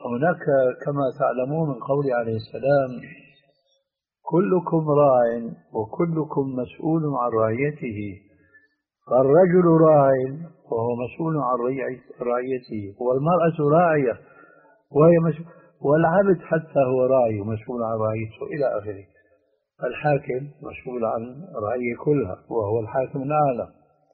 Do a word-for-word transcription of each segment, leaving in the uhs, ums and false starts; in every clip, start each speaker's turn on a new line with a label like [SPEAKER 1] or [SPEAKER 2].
[SPEAKER 1] هناك كما تعلمون من قول عليه السلام: كلكم راع وكلكم مسؤول عن رعيته. فالرجل راع وهو مسؤول عن رعيته، والمرأة راعية وهي مسؤول، والعبد حتى هو راعي ومسؤول عن رعيته إلى آخره. الحاكم مسؤول عن الرعية كلها وهو الحاكم الأعلى.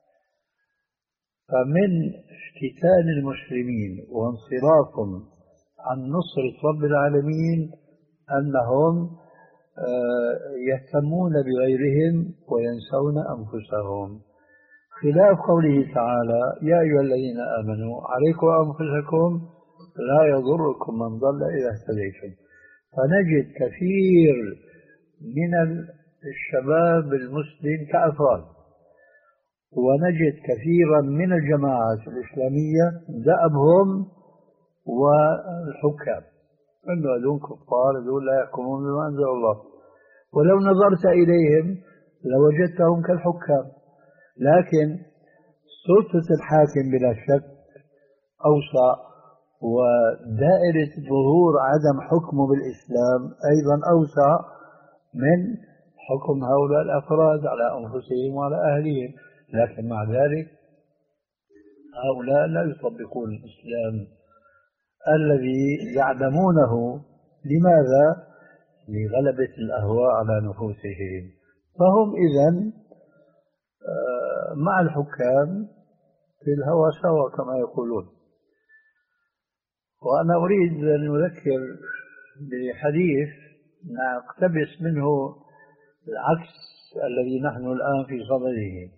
[SPEAKER 1] فمن افتتان المسلمين وانصرافهم عن نصرة رب العالمين أنهم يهتمون بغيرهم وينسون أنفسهم، خلاف قوله تعالى: يا أيها الذين آمنوا عليكم أنفسكم لا يضركم من ضل إذا اهتديتم. فنجد كثير من الشباب المسلم كأفراد، ونجد كثيرا من الجماعات الإسلامية دأبهم والحكام أنه هذول كفار، هذول لا يحكمون بما أنزل الله، ولو نظرت إليهم لوجدتهم كالحكام. لكن سلطة الحاكم بلا شك أوسع، ودائرة ظهور عدم حكمه بالإسلام أيضا أوسع من حكم هؤلاء الأفراد على أنفسهم وعلى أهلهم. لكن مع ذلك هؤلاء لا يطبقون الإسلام الذي يعلمونه. لماذا؟ لغلبة الأهواء على نفوسهم. فهم إذن مع الحكام في الهوى سوا كما يقولون. وأنا أريد أن أذكر بحديث نقتبس منه العكس الذي نحن الآن في صدده.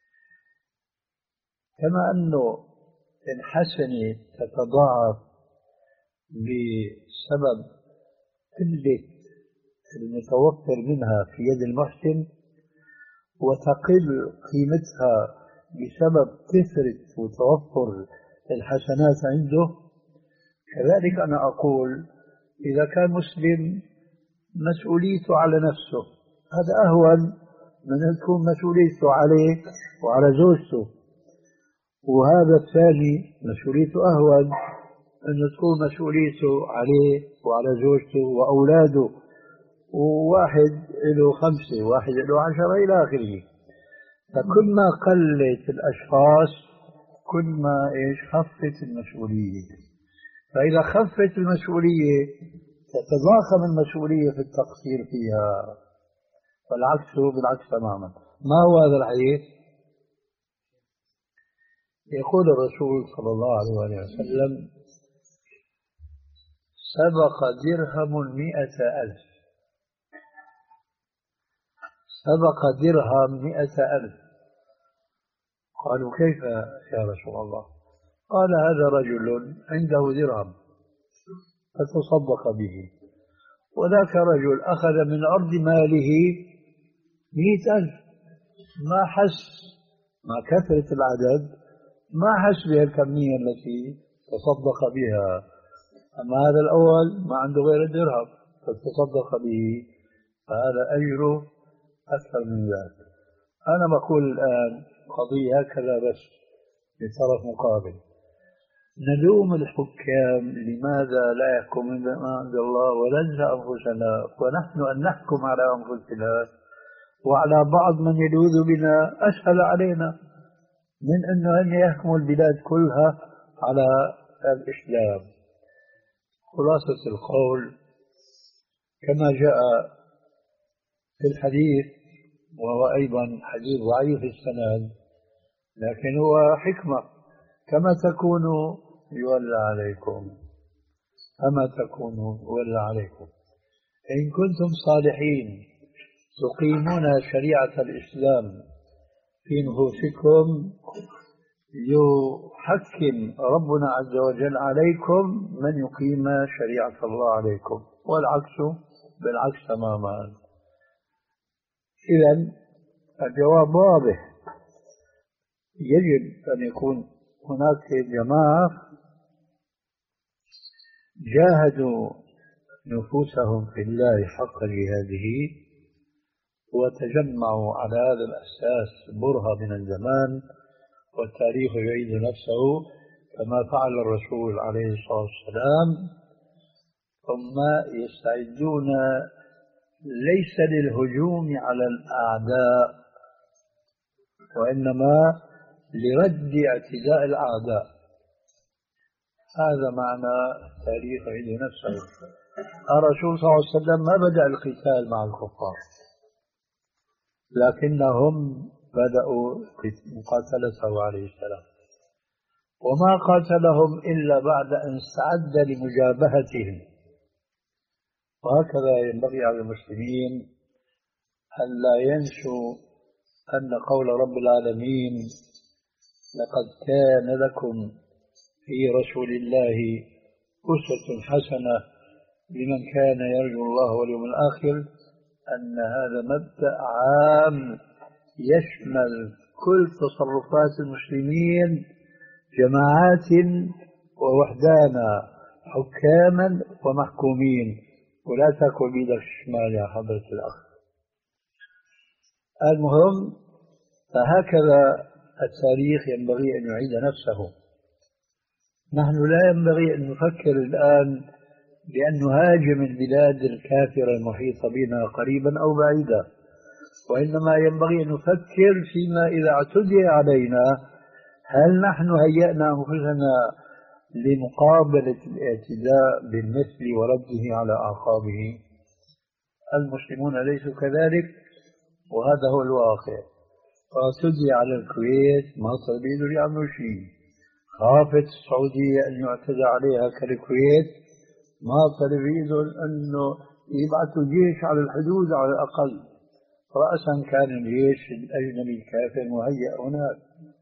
[SPEAKER 1] كما أنه إن حسنت تتضاعف بسبب قلة المتوفر منها في يد المحسن، وتقل قيمتها بسبب كثرة وتوفر الحسنات عنده، كذلك أنا أقول إذا كان مسلم مسؤوليته على نفسه، هذا أهون من أن تكون مسؤوليته عليه وعلى زوجته. وهذا الثاني مسؤوليته أهون أن تكون مسؤوليته عليه وعلى زوجته وأولاده، وواحد له خمسة واحد له عشرة إلى آخره. فكل ما قلت الأشخاص كل ما إيش خفت المسؤولية. فإذا خفت المسؤولية تتضاخم المسؤولية في التقصير فيها، والعكس بالعكس تماما. ما هو هذا الحديث؟ يقول الرسول صلى الله عليه وسلم: سبق درهم مئة ألف. سبق درهم مئة ألف. قالوا: كيف يا رسول الله؟ قال: هذا رجل عنده درهم فتصدق به، وذاك رجل أخذ من أرض ماله مئة ألف، ما حس مع كثرة العدد، ما حس بها الكمية التي تصدق بها. أما هذا الأول ما عنده غير الدرهم فتصدق به، فهذا أجره أكثر من ذلك. أنا بقول الآن قضية هكذا بس بطرف مقابل. نلوم الحكام لماذا لا يحكمون بما أنزل الله، وننسى أنفسنا، ونحن أن نحكم على أنفسنا وعلى بعض من يلوذ بنا أسهل علينا من أنه أن يحكموا البلاد كلها على الإسلام. خلاصة القول كما جاء في الحديث، وهو أيضا حديث ضعيف السند، لكن هو حكمة: كما تكونوا يولى عليكم، كما تكونوا يولى عليكم. إن كنتم صالحين تقيمون شريعة الإسلام في نفوسكم يحكم ربنا عز وجل عليكم من يقيم شريعة الله عليكم، والعكس بالعكس تماما. إذن الجواب واضح: يجب أن يكون هناك جماعة جاهدوا نفوسهم في الله حق جهاده وتجمعوا على هذا الأساس برهة من الزمان، والتاريخ يعيد نفسه كما فعل الرسول عليه الصلاة والسلام ثم يستعدون ليس للهجوم على الأعداء وإنما لرد اعتداء الأعداء. هذا معنى تاريخ عيد نفسه. الرسول صلى الله عليه وسلم ما بدأ القتال مع الكفار، لكنهم بدأوا مقاتلته عليه السلام، وما قاتلهم إلا بعد أن استعد لمجابهتهم. وهكذا ينبغي على المسلمين أن لا ينسوا أن قول رب العالمين لقد كان لكم في رسول الله أسوة حسنة لمن كان يرجو الله واليوم الآخر، أن هذا مبدأ عام يشمل كل تصرفات المسلمين جماعات ووحدانا، حكاما ومحكومين. ولا تأكل بيدك الشمال يا حضرة الأخ. المهم، فهكذا التاريخ ينبغي أن يعيد نفسه. نحن لا ينبغي أن نفكر الآن بأن نهاجم البلاد الكافرة المحيطة بنا قريبا أو بعيدا، وإنما ينبغي أن نفكر فيما إذا اعتدي علينا هل نحن هيأنا أنفسنا لمقابلة الاعتداء بالمثل ورده على أعقابه. المسلمون ليسوا كذلك، وهذا هو الواقع. اعتدي على الكويت ما صار بيقدروا يعملوا شيء، خافت السعودية أن يعتدى عليها كالكويت ما صار بيقدروا أنه يبعثوا جيش على الحدود على الأقل، رأسا كان الجيش الأجنبي الكافر مهيأ هناك.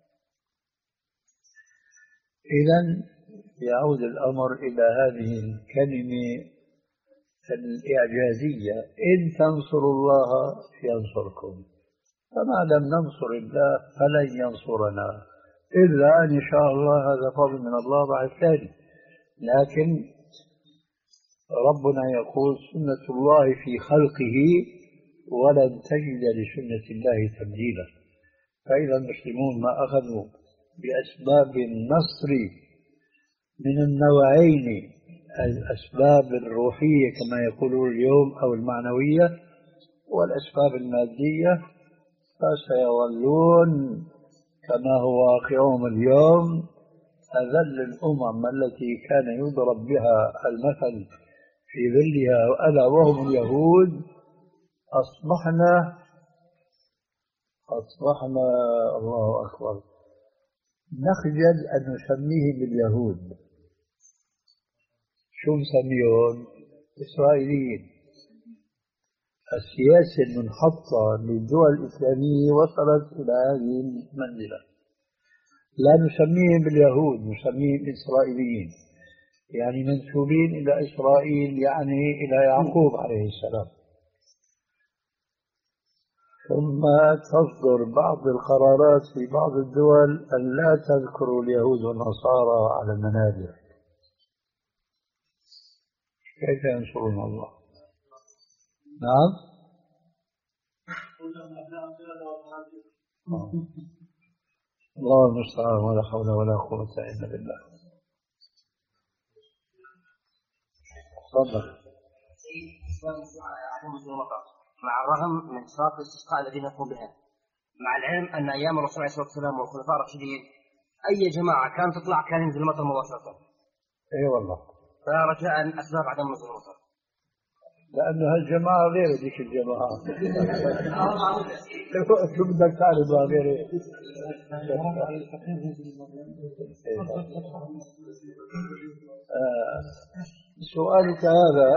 [SPEAKER 1] إذن يعود الأمر إلى هذه الكلمة الإعجازية: إن تنصروا الله ينصركم، فما لم ننصر الله فلن ينصرنا إلا أن شاء الله. هذا فضل من الله بعد ثاني. لكن ربنا يقول: سنة الله في خلقه ولن تجد لسنة الله تبديلا. فإذا المسلمون ما أخذوا بأسباب النصر من النوعين، الأسباب الروحية كما يقولون اليوم أو المعنوية، والأسباب المادية، فسيظلون كما هو واقعهم اليوم أذل الأمم التي كان يضرب بها المثل في ظلها، ألا وهم اليهود. أصبحنا أصبحنا الله أكبر نخجل أن نسميهم باليهود. شو نسميهم؟ إسرائيليين. السياسة المنحطة للدول الإسلامية وصلت إلى هذه المنزلة. لا نسميهم باليهود، نسميهم إسرائيليين، يعني منسوبين إلى إسرائيل، يعني إلى يعقوب عليه السلام. ثم تصدر بعض القرارات في بعض الدول أن لا تذكروا اليهود والنصارى على المنابر. كيف ينصرون الله؟ نعم. الله المستعان، ولا حول ولا قوة إلا بالله. تفضل.
[SPEAKER 2] مع الرغم من صلاة الاستسقاء الذي نقوم بها، مع العلم أن أيام الرسول عليه الصلاة والسلام والخلفاء الراشدين أي جماعة كانت تطلع كان ينزل المطر مباشرة.
[SPEAKER 1] أي والله.
[SPEAKER 2] فرجاء أسباب عدم نزول المطر.
[SPEAKER 1] لأن هالجماعة غير ذيك الجماعة. شو بدك تعرف غير إيه؟ سؤالك هذا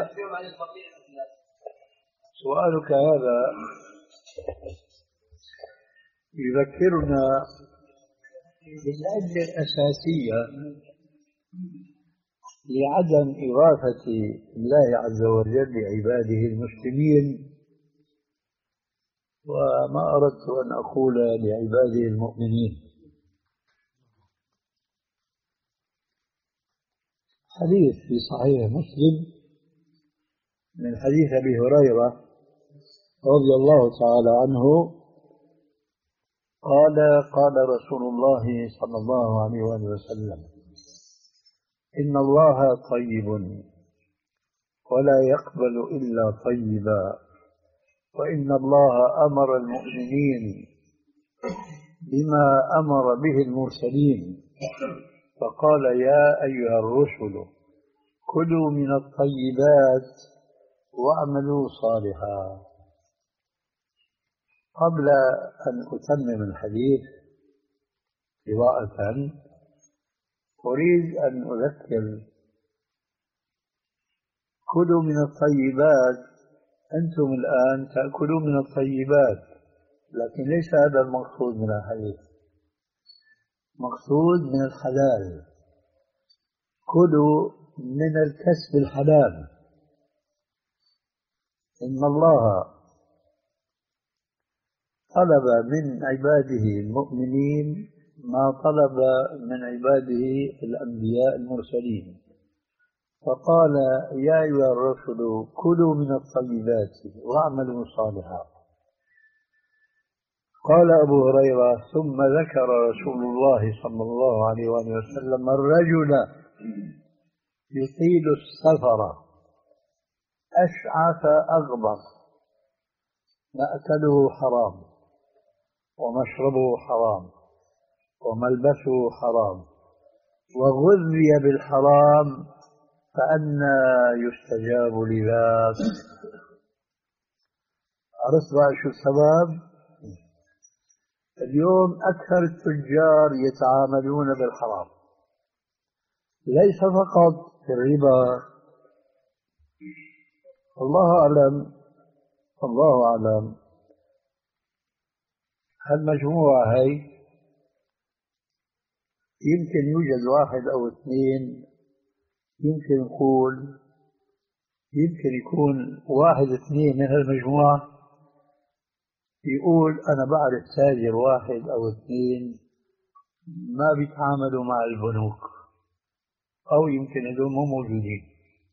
[SPEAKER 1] سؤالك هذا يذكرنا بالعلة الأساسية لعدم إضافة الله عز وجل لعباده المسلمين، وما أردت أن أقول لعباده المؤمنين. حديث في صحيح مسلم من حديث أبي هريرة رضي الله تعالى عنه قال: قال رسول الله صلى الله عليه وآله وسلم: إن الله طيب ولا يقبل إلا طيبا، وإن الله أمر المؤمنين بما أمر به المرسلين، فقال يا أيها الرسل كلوا من الطيبات واعملوا صالحا. قبل أن أتمم الحديث قراءة أريد أن أذكر: كلوا من الطيبات، أنتم الآن تأكلون من الطيبات، لكن ليس هذا المقصود من الحديث، مقصود من الحلال. كلوا من الكسب الحلال. إن الله طلب من عباده المؤمنين ما طلب من عباده الأنبياء المرسلين، فقال يا أيها الرسل كلوا من الطيبات واعملوا صالحا. قال أبو هريرة: ثم ذكر رسول الله صلى الله عليه وآله وسلم الرجل يطيل السفر أشعث أغبر، مأكله حرام ومشربه حرام وملبسه حرام وغذي بالحرام، فأنى يستجاب لذاك؟ عرفت بقى شو السبب؟ اليوم أكثر التجار يتعاملون بالحرام، ليس فقط في الربا. الله أعلم الله أعلم هالمجموعة هي يمكن يوجد واحد أو اثنين، يمكن نقول يمكن يكون واحد اثنين من هالمجموعة يقول أنا بعرف تاجر واحد أو اثنين ما بيتعاملوا مع البنوك، أو يمكن هذول مو موجودين.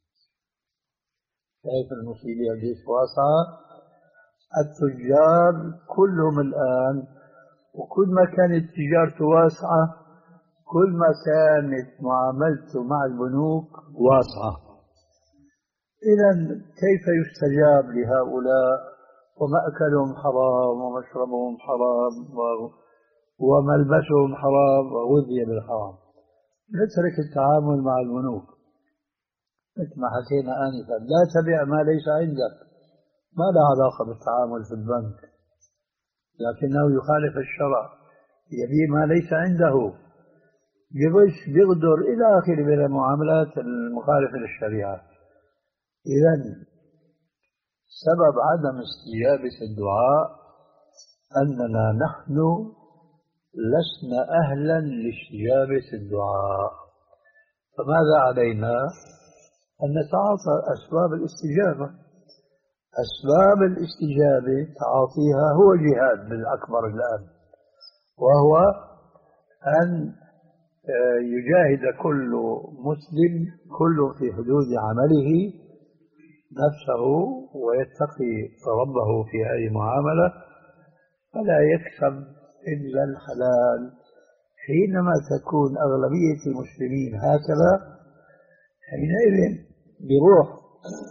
[SPEAKER 1] شايف المصيبة قديش واسعة؟ التجار كلهم الآن، وكل ما كانت تجارته واسعة كل ما كانت معاملته مع البنوك واسعة. إذن كيف يستجاب لهؤلاء ومأكلهم حرام ومشربهم حرام وملبسهم حرام وغذي بالحرام؟ نترك التعامل مع البنوك مثل ما حكينا آنفا، لا تبيع ما ليس عندك، ما له علاقة بالتعامل في البنك، لكنه يخالف الشرع، يبيع ما ليس عنده، بغش بغدر إلى آخره من المعاملات المخالفة للشريعة. إذن سبب عدم استجابة الدعاء أننا نحن لسنا أهلا لاستجابة الدعاء، فماذا علينا؟ أن نتعاطى أسباب الاستجابة. أسباب الاستجابة تعاطيها هو جهاد بالأكبر الآن، وهو أن يجاهد كل مسلم كل في حدود عمله نفسه ويتقي ربه في أي معاملة، فلا يكسب إلا الحلال. حينما تكون أغلبية المسلمين هكذا حينئذ بروح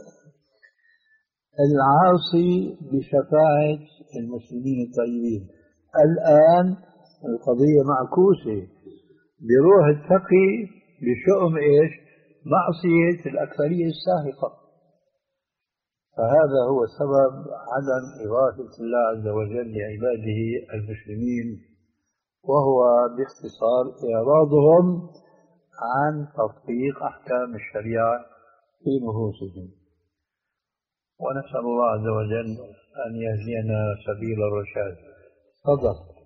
[SPEAKER 1] العاصي بشفاعة المسلمين الطيبين. الآن القضية معكوسة، بروح التقي بشؤم إيش؟ معصية الأكثرية الساحقة. فهذا هو سبب عدم إغاثة الله عز وجل لعباده المسلمين، وهو باختصار إعراضهم عن تطبيق أحكام الشريعة في نفوسهم. ونسأل الله عز وجل أن يهدينا سبيل الرشاد. تفضل.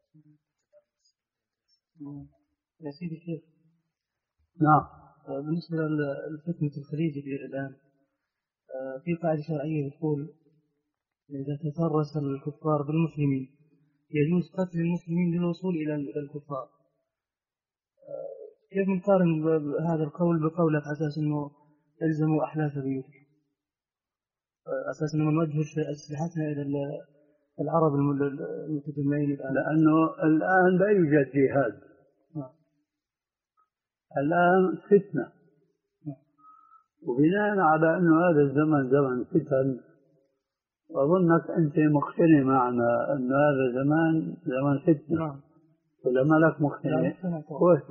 [SPEAKER 3] يا سيدي الشيخ،
[SPEAKER 1] نعم.
[SPEAKER 3] بالنسبة للفتنة الخليج الآن، في قاعدة شرعية بتقول إذا تترس الكفار بالمسلمين يجوز قتل المسلمين للوصول إلى الكفار. كيف نقارن هذا القول بقولك على أساس أنه يلزموا أحلاف بيوتك، أساس أنه نوجه أسلحتنا إلى العرب المتجمعين الآن؟
[SPEAKER 1] لأنه الآن لا يوجد جهاد، الآن فتنة، وبناء على أنه هذا الزمن زمن فتن، أظنك أنت مقتنع معنا أن هذا زمان زمن فتنة.
[SPEAKER 3] نعم.
[SPEAKER 1] ولا ما لك مقتنع؟ كويس.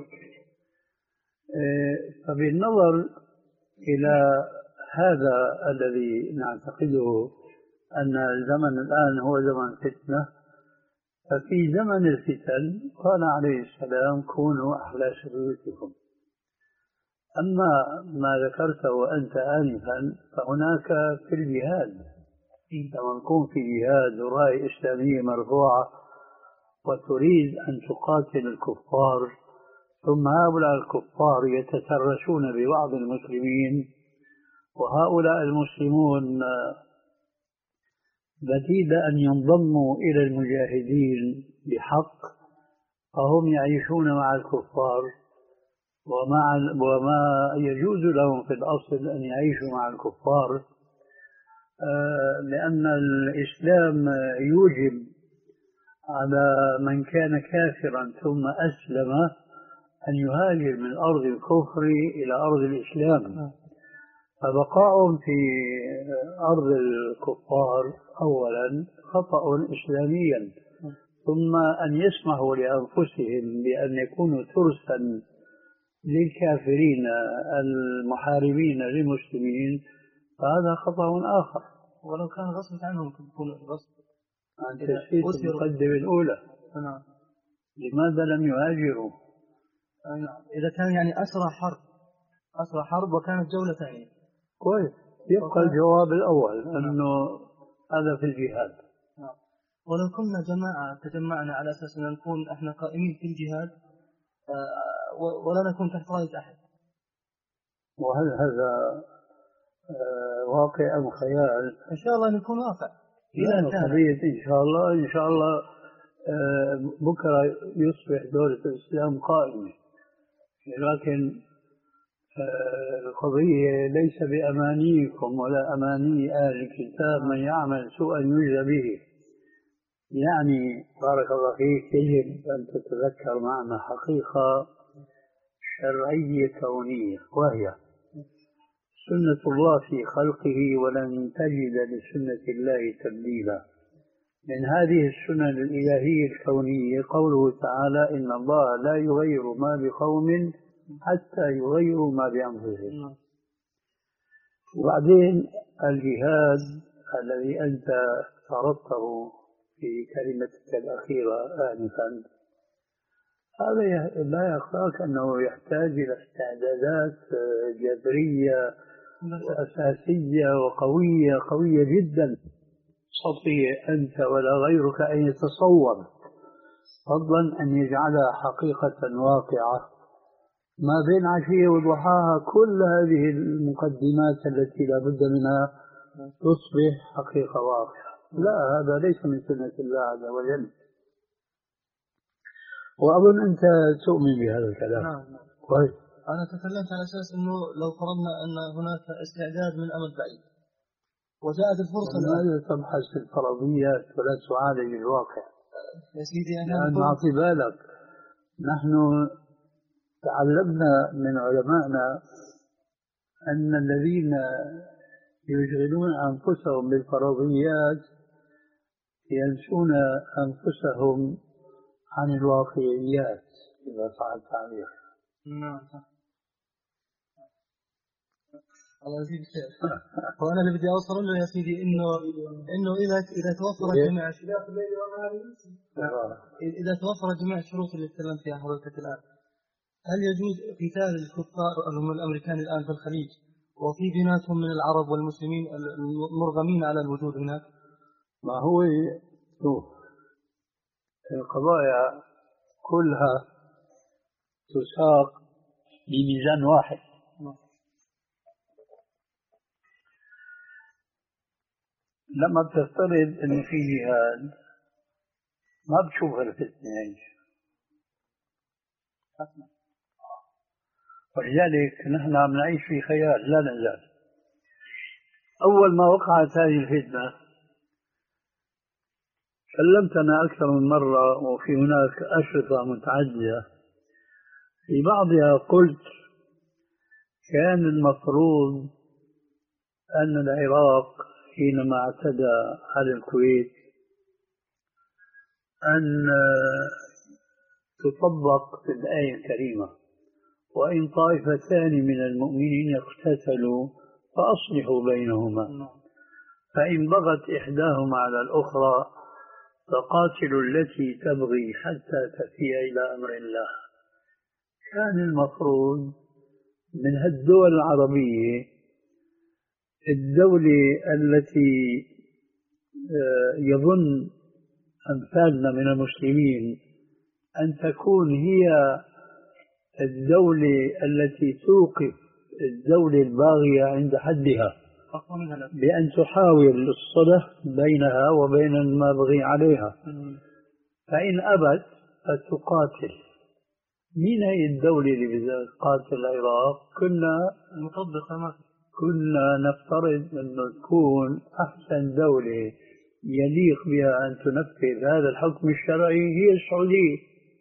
[SPEAKER 1] فبالنظر إلى هذا الذي نعتقده أن الزمن الآن هو زمن فتنة، ففي زمن الفتن قال عليه السلام كونوا أحلى بيوتكم. أما ما ذكرته أنت آنفا فهناك في الجهاد، لما نكون في جهاد وراية إسلامية مرفوعة وتريد أن تقاتل الكفار، ثم هؤلاء الكفار يتترسون ببعض المسلمين، وهؤلاء المسلمون بديل أن ينضموا إلى المجاهدين بحق، فهم يعيشون مع الكفار، ومع وما يجوز لهم في الأصل أن يعيشوا مع الكفار، لأن الإسلام يوجب على من كان كافرا ثم أسلم أن يهاجر من أرض الكفر إلى أرض الإسلام، فبقاؤهم في أرض الكفار أولا خطأ إسلاميا، ثم أن يسمحوا لأنفسهم بأن يكونوا ترسا للكافرين المحاربين للمسلمين، فهذا خطأ آخر.
[SPEAKER 3] ولو كان غصب عنهم يكون غصب.
[SPEAKER 1] أنت نسيت المقدمة الأولى.
[SPEAKER 3] نعم.
[SPEAKER 1] لماذا لم يهاجروا؟
[SPEAKER 3] نعم. إذا كان يعني أسرى حرب أسرى حرب وكانت جولة ثانية.
[SPEAKER 1] كويس. يبقى الجواب الأول أنه هذا في الجهاد.
[SPEAKER 3] نعم. ولو كنا جماعة تجمعنا على أساس أن نكون إحنا قائمين في الجهاد ولا نكون تحت راية أحد.
[SPEAKER 1] وهل هذا واقع أم خيال؟
[SPEAKER 3] إن شاء الله نكون واقع.
[SPEAKER 1] إذا كان إن شاء الله إن شاء الله بكرة يصبح دولة الإسلام قائمة، لكن القضية ليس بأمانيكم ولا أماني أهل الكتاب من يعمل سوءا يجزى به. يعني بارك الله فيك يجب أن تتذكر معنا حقيقة شرعية كونية، وهي سنة الله في خلقه ولن تجد لسنة الله تبديلا. من هذه السنن الإلهية الكونية قوله تعالى إن الله لا يغير ما بقوم حتى يغيروا ما بأنفسهم. وبعدين الجهاد الذي أنت فرضته في كلمتك الأخيرة آنفا، هذا لا يخفاك أنه يحتاج إلى استعدادات جذرية وأساسية وقوية قوية جدا، تستطيع أنت ولا غيرك أن يتصور، فضلا أن يجعلها حقيقة واقعة ما بين عشية وضحاها. كل هذه المقدمات التي لا بد منها تصبح حقيقة واقعة. لا، هذا ليس من سنة الله عز وجل، وأظن أنت تؤمن بهذا الكلام.
[SPEAKER 3] نعم.
[SPEAKER 1] كويس.
[SPEAKER 3] أنا تكلمت على أساس أنه لو فرضنا أن هناك استعداد من أمد بعيد وجاءت الفرصة
[SPEAKER 1] لماذا تبحث في الفرضيات ولا تعالج الواقع؟
[SPEAKER 3] يا سيدي
[SPEAKER 1] أنا أعطي بالك، نحن تعلمنا من علمائنا أن الذين يشغلون أنفسهم بالفرضيات ينسون أنفسهم عن الواقعيات، إذا صح التعبير.
[SPEAKER 3] نعم صح. الله يزيد خير. وأنا اللي بدي أوصل له يا سيدي إنه إنه إذا إذا توفرت جميع إذا توفرت جميع الشروط اللي تكلمت فيها حضرتك الآن، هل يجوز قتال الكفار الأمريكان الآن في الخليج وفي بيناتهم من العرب والمسلمين المرغمين على الوجود هناك؟
[SPEAKER 1] ما هو شوف، القضايا كلها تساق بميزان واحد. لما بتفترض انه في جهاد ما بتشوف الفتنة ايش، ولذلك نحن عم نعيش في خيال لا نزال. اول ما وقعت هذه الفتنة كلمتنا اكثر من مرة، وفي هناك اشرطة متعددة، في بعضها قلت كان المفروض أن العراق حينما اعتدى على الكويت أن تطبق في الآية الكريمة: وإن طائفتان من المؤمنين اقتتلوا فأصلحوا بينهما فإن بغت إحداهما على الأخرى فقاتلوا التي تبغي حتى تفيء إلى أمر الله. كان المفروض من هالدول العربية الدولة التي يظن أمثالنا من المسلمين أن تكون هي الدولة التي توقف الدولة الباغية عند حدها بأن تحاول الصلح بينها وبين المبغي عليها، فإن أبت فتقاتل. مين هي الدولة اللي بتقاتل العراق؟ كنا
[SPEAKER 3] مطبقة
[SPEAKER 1] كنا نفترض أنه تكون أحسن دولة يليق بها أن تنفذ هذا الحكم الشرعي هي السعودية،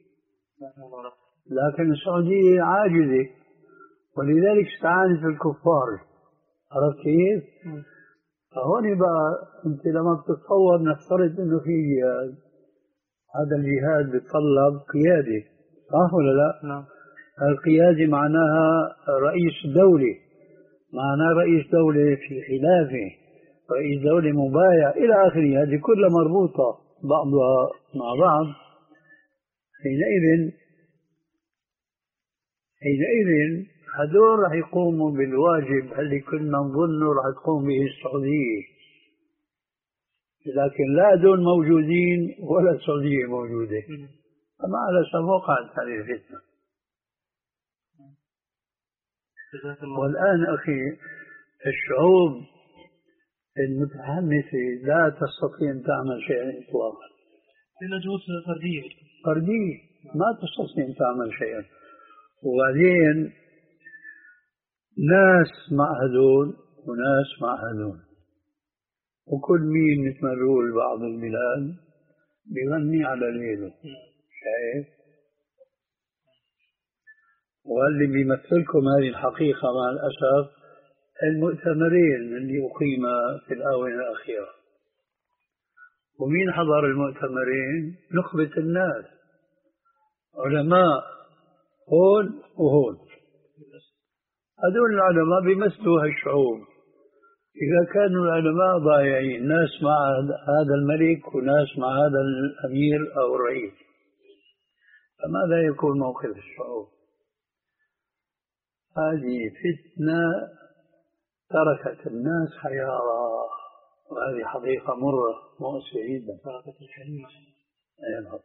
[SPEAKER 1] لكن السعودية عاجزة ولذلك استعانت بالكفار. عرفت كيف؟ فهون بقى أنت لما بتتصور نفترض أنه في جهاد، هذا الجهاد بيتطلب قيادة، صح ولا لا؟
[SPEAKER 3] نعم.
[SPEAKER 1] القيادة معناها رئيس دولة، معناها رئيس دولة في خلافة، رئيس دولة مبايع إلى آخره، هذه كلها مربوطة بعضها مع بعض. حينئذ حينئذ هذول رح يقوموا بالواجب اللي كنا نظنه رح تقوم به السعودية، لكن لا دول موجودين ولا السعودية موجودة، فما على سبب وقعت هذه الفتنة. والآن أخي الشعوب المتحمسة لا تستطيع أن تعمل شيئا إطلاقا،
[SPEAKER 3] لجهود فردية
[SPEAKER 1] فردية ما تستطيع أن تعمل شيئا. وبعدين ناس مع هذول وناس مع هذول، وكل مين مثل ما نقول بعض البلاد بيغني على ليله، شايف؟ واللي بيمثلكم هذه الحقيقة مع الأسف المؤتمرين اللي أقيم في الآونة الأخيرة. ومين حضر المؤتمرين؟ نخبة الناس، علماء هون وهون. هذول العلماء بيمثلوا هالشعوب. إذا كانوا العلماء ضايعين، ناس مع هذا الملك وناس مع هذا الأمير أو الرئيس، فماذا يكون موقف الشعوب؟ هذه فتنة تركت الناس حيارى، وهذه حقيقة مرة مؤسفة جدا.
[SPEAKER 3] تركت الحليمة.
[SPEAKER 1] أي نعم.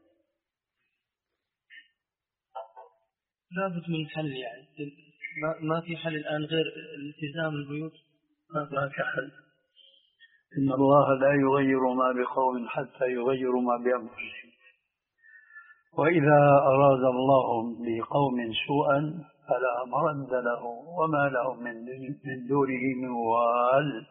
[SPEAKER 3] لابد من حل يعني، ما ما في حل الآن غير التزام البيوت.
[SPEAKER 1] ما في حل. إن الله لا يغير ما بقوم حتى يغيروا ما بأنفسهم، وإذا أراد الله بقوم سوءا فلا مرد له وما لهم من من دونه من وال.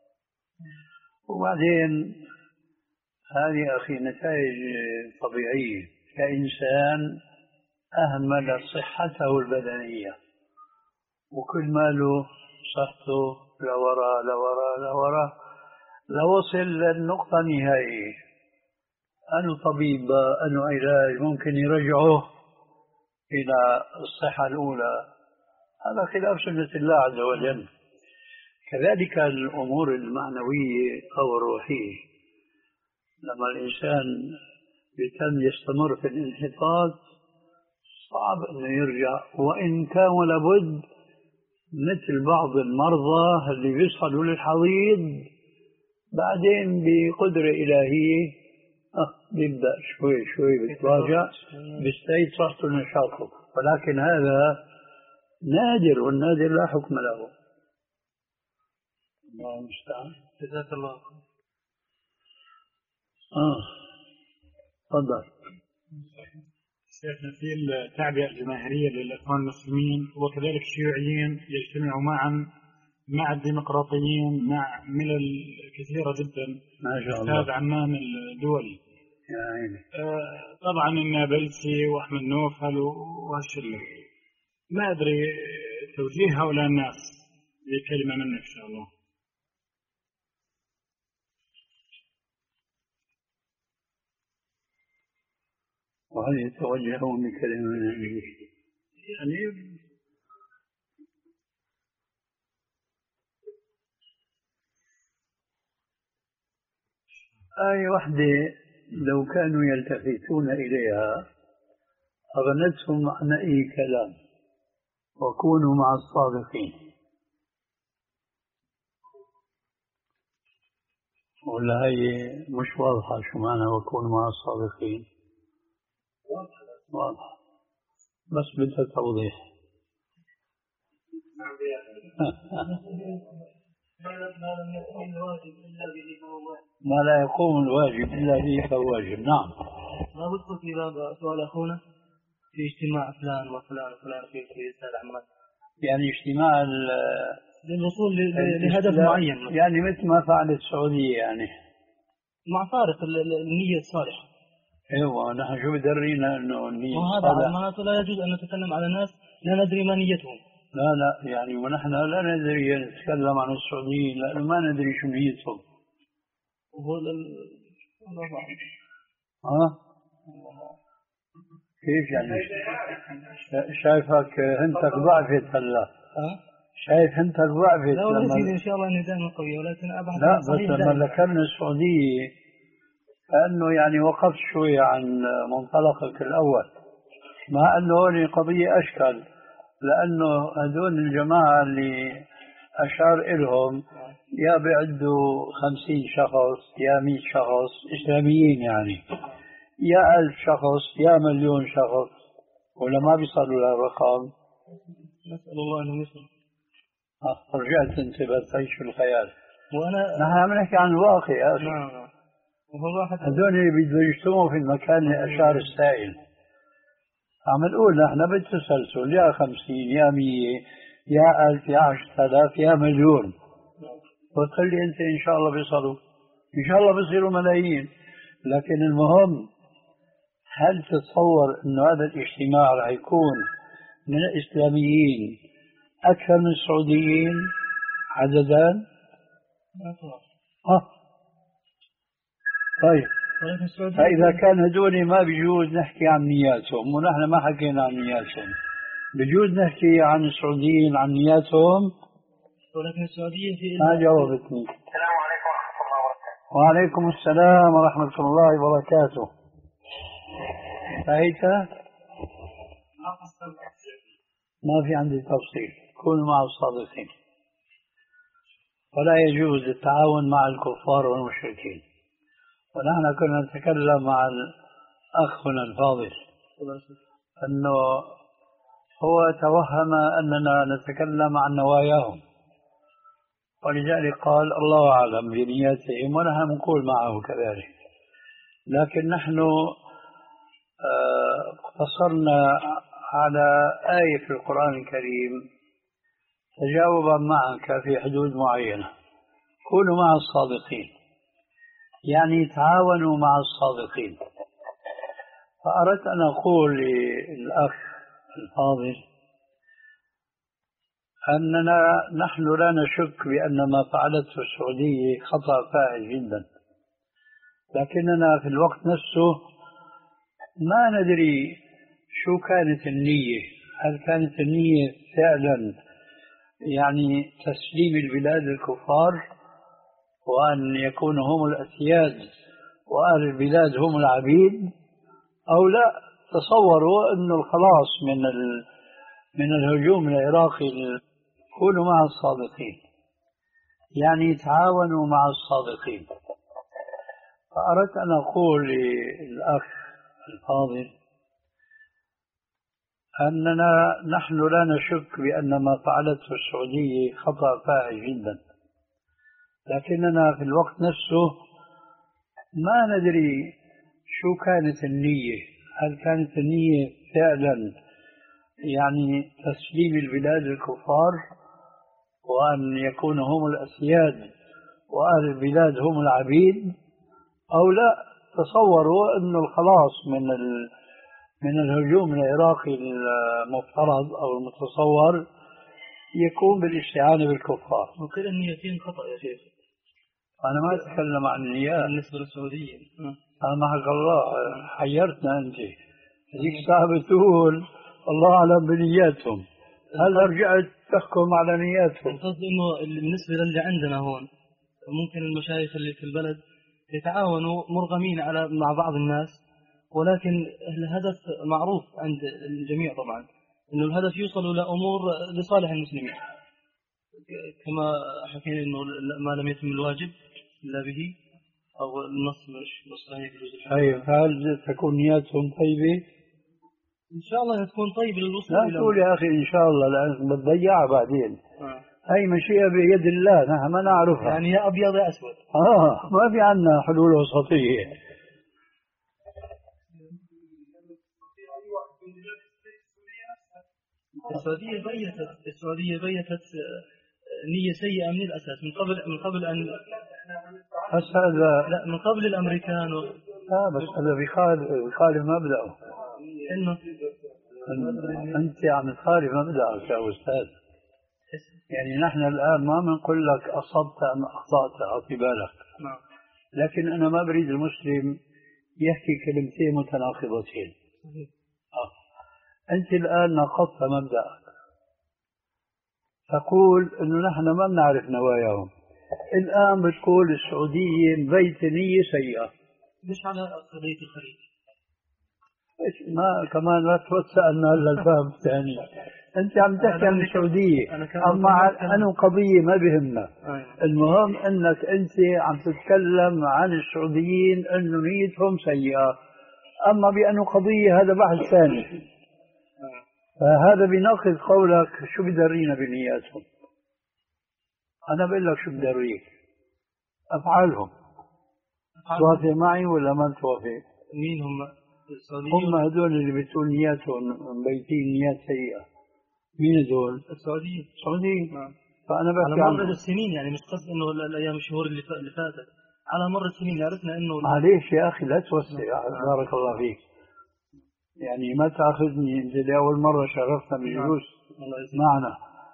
[SPEAKER 1] وبعدين هذه أخي نتائج طبيعية، كإنسان أهمل صحته البدنية وكل ماله صحته لورا لورا لورا لوصل للنقطة النهائية، أنه طبيب أنه علاج ممكن يرجعه إلى الصحة الأولى. هذا خلاف سنة الله عز وجل. كذلك الأمور المعنوية أو الروحية، لما الإنسان يتم يستمر في الانحطاط صعب أنه يرجع، وإن كان لابد مثل بعض المرضى اللي بيصلوا للحضيض بعدين بقدرة إلهية أه بيبدأ شوي شوي بيتراجع بيستعيد صحته ونشاطه، ولكن هذا نادر، والنادر لا حكم له. الله المستعان.
[SPEAKER 3] جزاك الله.
[SPEAKER 1] اه تفضل.
[SPEAKER 4] شيخنا، في التعبئة الجماهيرية للإخوان المسلمين وكذلك الشيوعيين يجتمعوا معا مع الديمقراطيين مع ملل كثيرة جدا،
[SPEAKER 1] ما شاء الله،
[SPEAKER 4] أستاذ عمان الدولي
[SPEAKER 1] يا عيني.
[SPEAKER 4] آه طبعا النابلسي وأحمد نوفل وهالشلة. ما أدري توجيه هؤلاء الناس بكلمة منك إن شاء الله.
[SPEAKER 1] وهل يتوجهون بكلمة
[SPEAKER 4] يعني
[SPEAKER 1] آية واحدة لو كانوا يلتفتون إليها أغنتهم عن أي كلام، وكونوا مع الصادقين. ولا هي مش واضحة شو معنى وكونوا مع الصادقين؟ واضحة بس بدها توضيح. ما لا يقوم الواجب إلا به فهو واجب. نعم.
[SPEAKER 3] ما بدخل في باب سؤال أخونا في اجتماع فلان وفلان وفلان في في أستاذ عماد،
[SPEAKER 1] يعني اجتماع
[SPEAKER 3] للوصول لهدف معين،
[SPEAKER 1] يعني مثل ما فعلت السعودية يعني
[SPEAKER 3] مع فارق النية الصالحة.
[SPEAKER 1] ايوه نحن شو بدرينا انه النية
[SPEAKER 3] الصالحة، وهذا معناته لا يجوز ان نتكلم على ناس لا ندري ما نيتهم.
[SPEAKER 1] لا لا يعني ونحن لا ندري نتكلم عن السعوديين لانه ما ندري شو نيتهم.
[SPEAKER 3] وهو
[SPEAKER 1] ها كيف يعني؟ شايفك هنتك ضعفت هلا.
[SPEAKER 3] ها
[SPEAKER 1] شايف هنتك ضعفت.
[SPEAKER 3] لا والله سيدي ان شاء الله اني دائما قوي، ولكن ابحث
[SPEAKER 1] لا
[SPEAKER 3] عن
[SPEAKER 1] بس لما ذكرنا السعودية كأنه يعني وقفت شوي عن منطلقك الأول، مع أنه هون قضية أشكال، لأنه هذول الجماعة اللي أشار إلهم يا بيعدوا خمسين شخص يا مئة شخص إسلاميين يعني، يا ألف شخص يا مليون شخص، ولا ما بيصلوا للرقم.
[SPEAKER 3] نسأل الله أنه يصل.
[SPEAKER 1] رجعت أنت بتعيش الخيال،
[SPEAKER 3] وأنا
[SPEAKER 1] نحن عم نحكي عن الواقع يا أخي.
[SPEAKER 3] نعم.
[SPEAKER 1] هذول اللي بده يجتمعوا في المكان اللي أشار السائل، عم نقول نحن بالتسلسل يا خمسين يا مية يا ألف يا عشرة آلاف يا مليون، وتقول لي أنت إن شاء الله بيصلوا، إن شاء الله بيصيروا ملايين. لكن المهم هل تتصور أنه هذا الاجتماع رح يكون من الإسلاميين أكثر من السعوديين عددا؟ آه. طيب فإذا كان هدول ما بيجوز نحكي عن نياتهم، ونحن ما حكينا عن نياتهم، بيجوز نحكي عن السعوديين عن نياتهم.
[SPEAKER 3] ولكن السعوديين في
[SPEAKER 1] ما جاوبتني. السلام عليكم ورحمة الله وبركاته. وعليكم السلام ورحمة الله وبركاته. انتهيت؟ ما في عندي تفصيل، كونوا مع الصادقين، ولا يجوز التعاون مع الكفار والمشركين. ونحن كنا نتكلم مع أخنا الفاضل أنه هو توهم أننا نتكلم عن نواياهم، ولذلك قال الله أعلم بنياتهم، ونحن نقول معه كذلك. لكن نحن اقتصرنا على آية في القرآن الكريم تجاوبا معك في حدود معينة: كونوا مع الصادقين، يعني تعاونوا مع الصادقين. فأردت أن أقول للأخ الفاضل أننا نحن لا نشك بأن ما فعلته السعودية خطأ فاحش جدا، لكننا في الوقت نفسه ما ندري شو كانت النية. هل كانت النية فعلا يعني تسليم البلاد للكفار وأن يكونوا هم الأسياد وأهل البلاد هم العبيد، أو لا تصوروا أنه الخلاص من من الهجوم العراقي؟ كونوا مع الصادقين، يعني تعاونوا مع الصادقين. فأردت أن أقول للأخ الفاضل أننا نحن لا نشك بأن ما فعلته السعودية خطأ فاحش جدا، لكننا في الوقت نفسه ما ندري شو كانت النية. هل كانت النية فعلا يعني تسليم البلاد للكفار وأن يكونوا هم الأسياد وأهل البلاد هم العبيد، أو لا تصوروا أن الخلاص من من الهجوم العراقي المفترض أو المتصور يكون بالاستعانة بالكفار؟
[SPEAKER 3] وكل النيتين خطأ يا شيخ.
[SPEAKER 1] أنا ما أتكلم عن النيات
[SPEAKER 3] بالنسبة للسعودية.
[SPEAKER 1] أنا معك الله، حيرتنا أنت. هذيك الساعة بتقول الله أعلم بنياتهم، هل رجعت تحكم على نياتهم؟
[SPEAKER 3] القصد إنه بالنسبة للي عندنا هون ممكن المشايخ اللي في البلد يتعاونوا مرغمين على مع بعض الناس، ولكن الهدف معروف عند الجميع طبعا، إنه الهدف يوصلوا لأمور لصالح المسلمين، كما حكينا إنه ما لم يتم الواجب إلا به، أو النص مش مصري بجوز.
[SPEAKER 1] طيب هل تكون نياتهم طيبة؟
[SPEAKER 3] إن شاء الله تكون طيبة للوصول
[SPEAKER 1] لا
[SPEAKER 3] إلى
[SPEAKER 1] تقول يا أخي إن شاء الله، لأنك بتضيعها بعدين.
[SPEAKER 3] آه.
[SPEAKER 1] هاي مشيئة بيد الله، نحن ما نعرفها.
[SPEAKER 3] يعني يا أبيض يا أسود.
[SPEAKER 1] آه ما في عنا حلول وسطية.
[SPEAKER 3] السعودية بيتت السعودية بيتت نية سيئة من الأساس، من قبل من قبل أن
[SPEAKER 1] بس هذا
[SPEAKER 3] لا من قبل الأمريكان و...
[SPEAKER 1] لا بس هذا بيخالف بيخالف مبدأه.
[SPEAKER 3] إنه
[SPEAKER 1] أنت عم تخالف مبدأك يا أستاذ. يعني نحن الآن ما بنقول لك أصبت أم أخطأت، أعطي بالك.
[SPEAKER 3] نعم.
[SPEAKER 1] لكن أنا ما بريد المسلم يحكي كلمتين متناقضتين. آه. أنت الآن نقضت مبدأك، تقول إنه نحن ما بنعرف نواياهم. الآن بتقول السعودية بيت نية سيئة.
[SPEAKER 3] مش على قضية الخليج.
[SPEAKER 1] ما كمان لا توسعنا للفهم الثاني. أنت عم تحكي عن السعودية، أما عن قضية ما بهمنا. المهم أنك أنت عم تتكلم عن السعوديين أنه نيتهم سيئة، أما بأنه قضية هذا بحث ثاني. فهذا بيناقض قولك شو بدرينا بنياتهم. أنا بقول لك شو بدريك، أفعالهم. توافق معي ولا ما توافق؟
[SPEAKER 3] مين هم السعوديين؟
[SPEAKER 1] هم هذول اللي بتقول نياتهم بيتين نيات سيئة. مين هذول؟
[SPEAKER 3] السعوديين.
[SPEAKER 1] السعوديين.
[SPEAKER 3] نعم.
[SPEAKER 1] فأنا بحكي
[SPEAKER 3] على مر السنين، يعني مش قصد إنه الأيام الشهور اللي اللي فاتت، على مر السنين عرفنا إنه.
[SPEAKER 1] معليش يا أخي لا توسع، بارك الله فيك. يعني ما تأخذني أنت لأول مرة شرفنا بالجلوس معنا.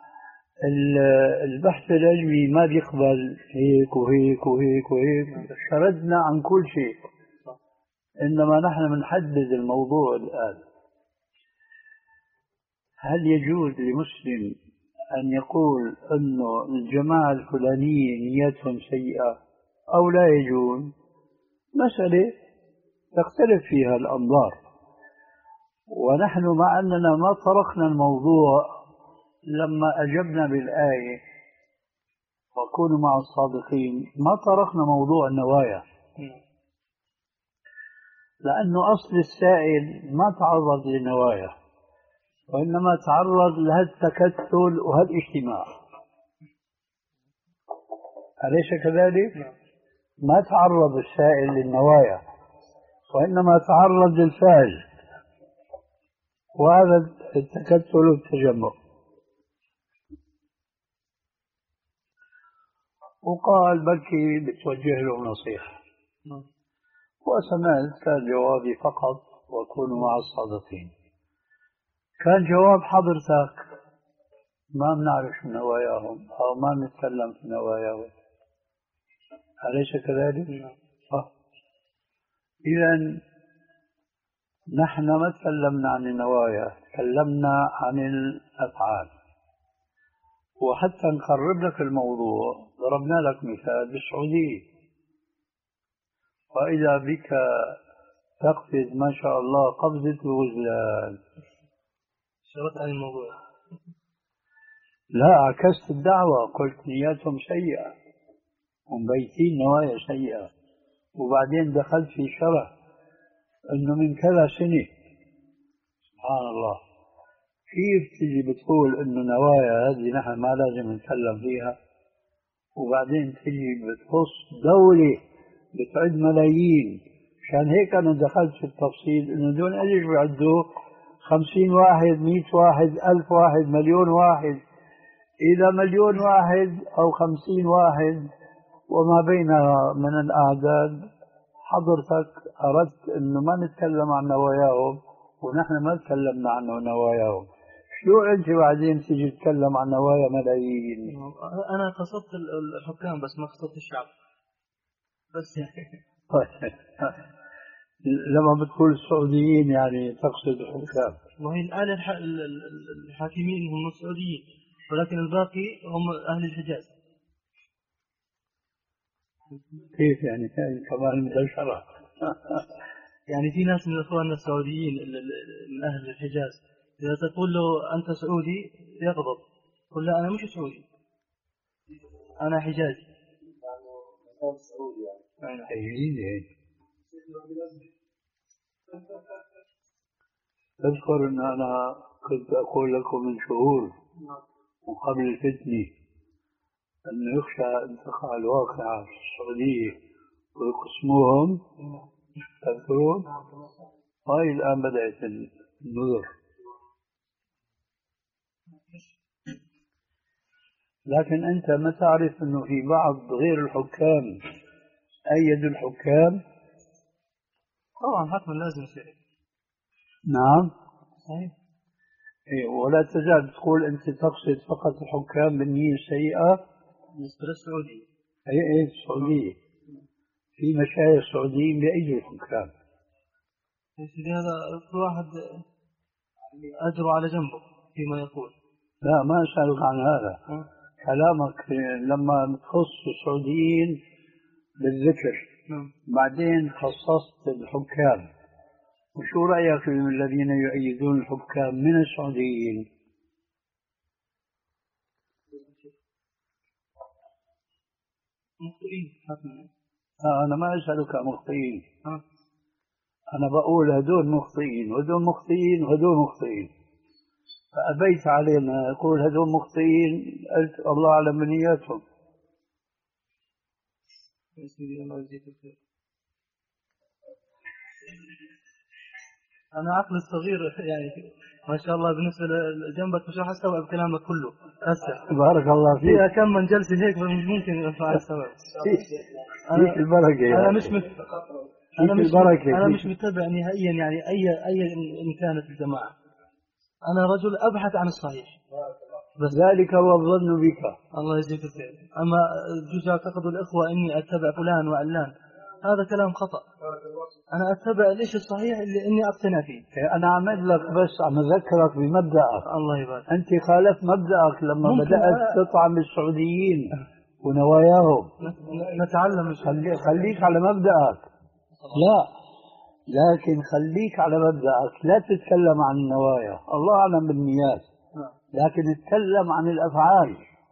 [SPEAKER 1] البحث العلمي ما بيقبل هيك وهيك وهيك وهيك، شردنا عن كل شيء، إنما نحن بنحدد الموضوع الآن. هل يجوز لمسلم أن يقول أنه الجماعة الفلانية نيتهم سيئة أو لا يجوز؟ مسألة تختلف فيها الأنظار، ونحن مع أننا ما طرقنا الموضوع لما أجبنا بالآية وكونوا مع الصادقين، ما طرقنا موضوع النوايا، لأنه أصل السائل ما تعرض للنوايا، وإنما تعرض لهالتكتل وهالاجتماع. أليس كذلك؟ ما تعرض السائل للنوايا، وإنما تعرض للفعل، وهذا التكتل والتجمع. وقال بلكي بتوجه له نصيحة، وسمعت كان جوابي فقط وكونوا مع الصادقين. كان جواب حضرتك ما بنعرف نواياهم أو ما نتكلم في نواياهم، أليس كذلك؟ صح. إذن نحن ما تكلمنا عن النوايا، تكلمنا عن الأفعال. وحتى نقرب لك الموضوع ضربنا لك مثال بالسعودية، وإذا بك تقفز ما شاء الله قفزة الغزلان.
[SPEAKER 3] شرط عن الموضوع.
[SPEAKER 1] لا، عكست الدعوة، قلت نياتهم سيئة ومبيتين نوايا سيئة، وبعدين دخلت في شرح انه من كذا سنة. سبحان الله، كيف تجي بتقول انه نوايا هذه نحن ما لازم نتكلم فيها، وبعدين تجي بتخص دولة بتعد ملايين. عشان هيك انا دخلت في التفصيل انه دون ايش بيعدوا خمسين واحد، مئة واحد، ألف واحد، مليون واحد. إذا مليون واحد أو خمسين واحد وما بينها من الأعداد، حضرتك أردت أنه ما نتكلم عن نواياهم، ونحن ما تكلمنا عن نواياهم. شو أنت بعدين تيجي تتكلم عن نوايا ملايين؟
[SPEAKER 3] أنا قصدت الحكام بس ما قصدت الشعب بس.
[SPEAKER 1] لما بتقول السعوديين يعني تقصد الحكام؟
[SPEAKER 3] وهي الآن الح... ال- ال- الحاكمين هم السعوديين، ولكن الباقي هم أهل الحجاز.
[SPEAKER 1] كيف يعني؟ يعني كمان مباشرة.
[SPEAKER 3] يعني في ناس من إخواننا السعوديين ال- ال- من أهل الحجاز، إذا تقول له أنت سعودي يغضب، قل لا أنا مش سعودي، أنا حجازي.
[SPEAKER 1] يعني إيه؟ أذكر أن أنا كنت أقول لكم من شهور وقبل الفتنة أن يخشى أن تقع الواقعة في السعودية ويقسموهم، تذكرون؟ هاي الآن بدأت النذر. لكن أنت ما تعرف أنه في بعض غير الحكام أيدوا الحكام؟
[SPEAKER 3] طبعا حتما لازم يصير.
[SPEAKER 1] نعم.
[SPEAKER 3] صحيح.
[SPEAKER 1] إيه، ولا تزال تقول أنت تقصد فقط الحكام بالنية السيئة
[SPEAKER 3] بالنسبة للسعودية.
[SPEAKER 1] أي إيه السعودية، في مشايخ سعوديين بأيدوا الحكام.
[SPEAKER 3] يا سيدي هذا كل واحد أجره على جنبه فيما يقول.
[SPEAKER 1] لا ما أسألك عن هذا.
[SPEAKER 3] أه؟
[SPEAKER 1] كلامك لما تخص السعوديين بالذكر
[SPEAKER 3] نعم.
[SPEAKER 1] بعدين خصصت الحكام، وشو رأيك في الذين يؤيدون الحكام من السعوديين؟
[SPEAKER 3] مخطئين حتما.
[SPEAKER 1] آه أنا ما أسألك عن مخطئين.
[SPEAKER 3] أه؟
[SPEAKER 1] أنا بقول هدول مخطئين وهدول مخطئين وهدول مخطئين، فأبيت علينا أقول هدول مخطئين، قلت الله أعلم بنياتهم.
[SPEAKER 3] يا سيدي الله يجزيك الخير. أنا عقلي الصغير يعني ما شاء الله بالنسبة لجنبك مش راح أستوعب كلامك كله هسه.
[SPEAKER 1] بارك الله فيك.
[SPEAKER 3] فيها كم من جلسة هيك مش ممكن أنفع أستوعب.
[SPEAKER 1] فيك البركة يا
[SPEAKER 3] أنا
[SPEAKER 1] أخي.
[SPEAKER 3] مش مت...
[SPEAKER 1] أنا مش البركة.
[SPEAKER 3] أنا مش متابع نهائيا يعني أي أي إن كانت الجماعة. أنا رجل أبحث عن الصحيح.
[SPEAKER 1] بس ذلك هو الظن بك.
[SPEAKER 3] الله يجزيك الخير. أما جزء يعتقد الإخوة إني أتبع فلان وعلان، هذا كلام خطأ. أنا أتبع الإشي الصحيح اللي إني أقتنع فيه.
[SPEAKER 1] أنا عمل لك بس عم أذكرك بمبدأك.
[SPEAKER 3] الله يبارك.
[SPEAKER 1] أنت خالفت مبدأك لما بدأت تطعن بالسعوديين ونواياهم.
[SPEAKER 3] نتعلم.
[SPEAKER 1] خلي خليك على مبدأك. لا لكن خليك على مبدأك، لا تتكلم عن النوايا، الله أعلم بالنيات، لكن اتكلم عن الأفعال.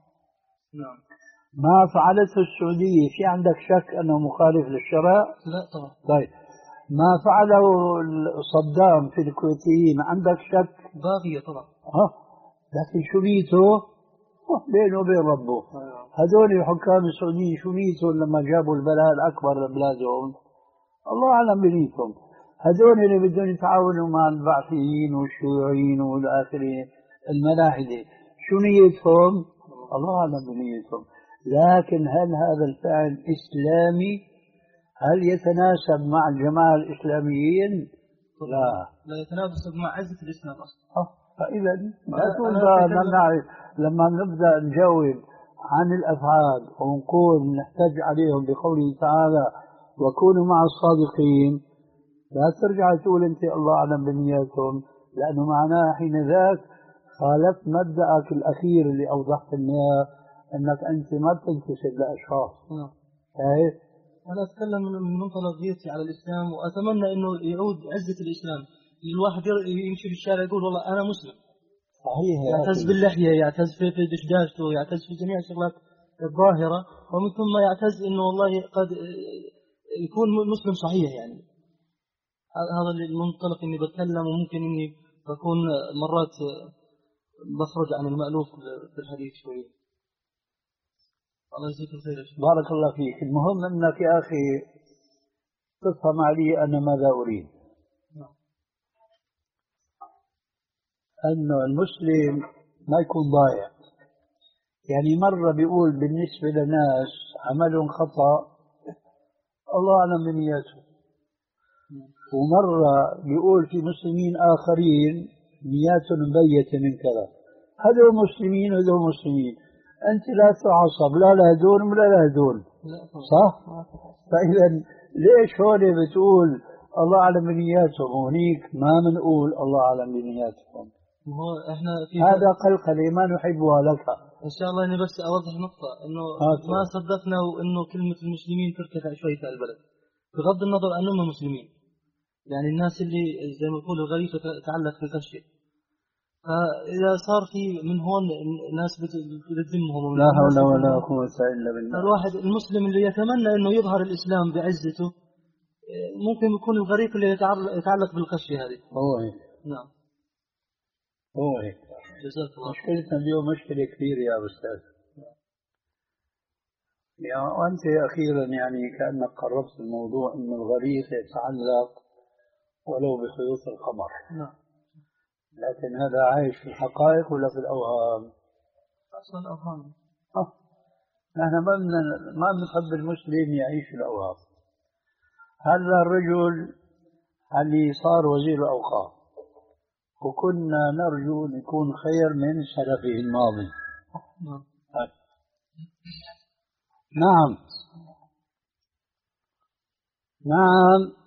[SPEAKER 3] نعم.
[SPEAKER 1] ما فعلته السعودية في عندك شك أنه مخالف للشرع؟
[SPEAKER 3] لا طبعا.
[SPEAKER 1] طيب ما فعله صدام في الكويتيين عندك شك؟
[SPEAKER 3] باغية طبعا.
[SPEAKER 1] ها لكن شو نيته؟ بينه وبين ربه. هذول الحكام السعوديين شو نيتهم لما جابوا البلاء الأكبر لبلادهم؟ الله أعلم بنيتهم. هذول اللي بدهم يتعاونوا مع البعثيين والشيوعيين والآخرين الملاحدة شو نيتهم؟ الله أعلم بنيتهم. لكن هل هذا الفعل إسلامي؟ هل يتناسب مع الجماعة الإسلاميين؟ لا
[SPEAKER 3] لا يتناسب مع عزة الإسلام أصلا.
[SPEAKER 1] فإذا لا تقول نعرف لما نبدأ نجاوب عن الأفعال ونقول نحتج عليهم بقوله تعالى وكونوا مع الصادقين، لا ترجع تقول أنت الله أعلم بنياتهم، لأنه معناه حين ذاك خالفت مبدأك الأخير اللي أوضحت لنا أنك أنت ما بتنتسب لأشخاص.
[SPEAKER 3] نعم.
[SPEAKER 1] أي
[SPEAKER 3] أنا أتكلم من منطلق غيرتي على الإسلام، وأتمنى أنه يعود عزة الإسلام. الواحد يمشي في الشارع يقول والله أنا مسلم.
[SPEAKER 1] صحيح.
[SPEAKER 3] يعتز باللحية، يعتز في دشداشته، يعتز في جميع الشغلات الظاهرة، ومن ثم يعتز أنه والله قد يكون مسلم صحيح. يعني هذا المنطلق إني بتكلم، وممكن إني بكون مرات بخرج عن المألوف في الحديث شوي. الله يجزيك الخير.
[SPEAKER 1] بارك الله فيك. المهم أنك يا أخي تفهم علي أنا ماذا أريد. أنه المسلم ما يكون ضايع. يعني مرة بيقول بالنسبة لناس عملهم خطأ الله أعلم بنياته، ومرة بيقول في مسلمين آخرين نياتهم مبيتة من كذا. هذول مسلمين وهذول مسلمين، أنت لا تعصب لا لهدول ولا لهدول، صح؟ فإذا ليش هون بتقول الله أعلم بنياتهم، وهنيك ما بنقول الله أعلم بنياتهم.
[SPEAKER 3] هو احنا في
[SPEAKER 1] هذا قلقلي ما نحبها لك.
[SPEAKER 3] ان شاء الله اني بس اوضح نقطة انه
[SPEAKER 1] هاتوا.
[SPEAKER 3] ما صدقنا وانه كلمة المسلمين ترتفع شوي في البلد بغض النظر انهم مسلمين، يعني الناس اللي زي ما تقول الغريزة تتعلق بالغش، فاذا صار في من هون ناس بتذمهم
[SPEAKER 1] لا حول ولا قوة إلا بالله.
[SPEAKER 3] الواحد المسلم اللي يتمنى انه يظهر الاسلام بعزته ممكن يكون الغريق اللي يتعلق بالغش هذه.
[SPEAKER 1] هو هيك.
[SPEAKER 3] نعم
[SPEAKER 1] هو هيك.
[SPEAKER 3] جزاك الله.
[SPEAKER 1] مشكلتنا اليوم مشكلة كبيرة يا أستاذ. يا وأنت أخيرا يعني كأنك قربت الموضوع إنه الغريق يتعلق ولو بخيوط القمر.
[SPEAKER 3] نعم.
[SPEAKER 1] لكن هذا عايش في الحقائق ولا في الأوهام؟
[SPEAKER 3] أصلا الأوهام.
[SPEAKER 1] أه. نحن ما ما بنحب المسلم يعيش في الأوهام. هذا الرجل اللي صار وزير الأوقاف وكنا نرجو أن يكون خير من سلفه الماضي.
[SPEAKER 3] نعم.
[SPEAKER 1] نعم نعم.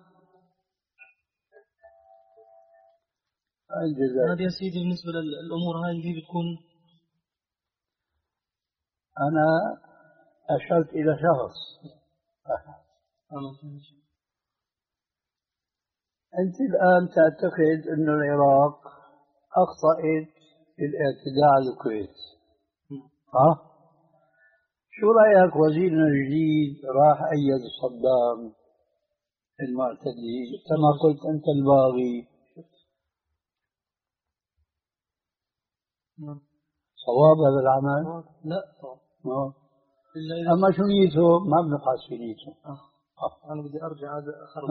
[SPEAKER 3] هذه يا سيدي بالنسبة للأمور هاي اللي بتكون.
[SPEAKER 1] أنا أشرت إلى شخص. أنت الآن تعتقد أن العراق أخطأت في الاعتداء على الكويت. ها؟ شو رأيك وزيرنا الجديد راح أيد صدام المعتدي كما قلت أنت الباغي. صواب هذا العمل؟
[SPEAKER 3] لا
[SPEAKER 1] صواب. أما شو نيته؟ ما بنفحص في نيته.
[SPEAKER 3] آه. أنا بدي أرجع هذا أخرج.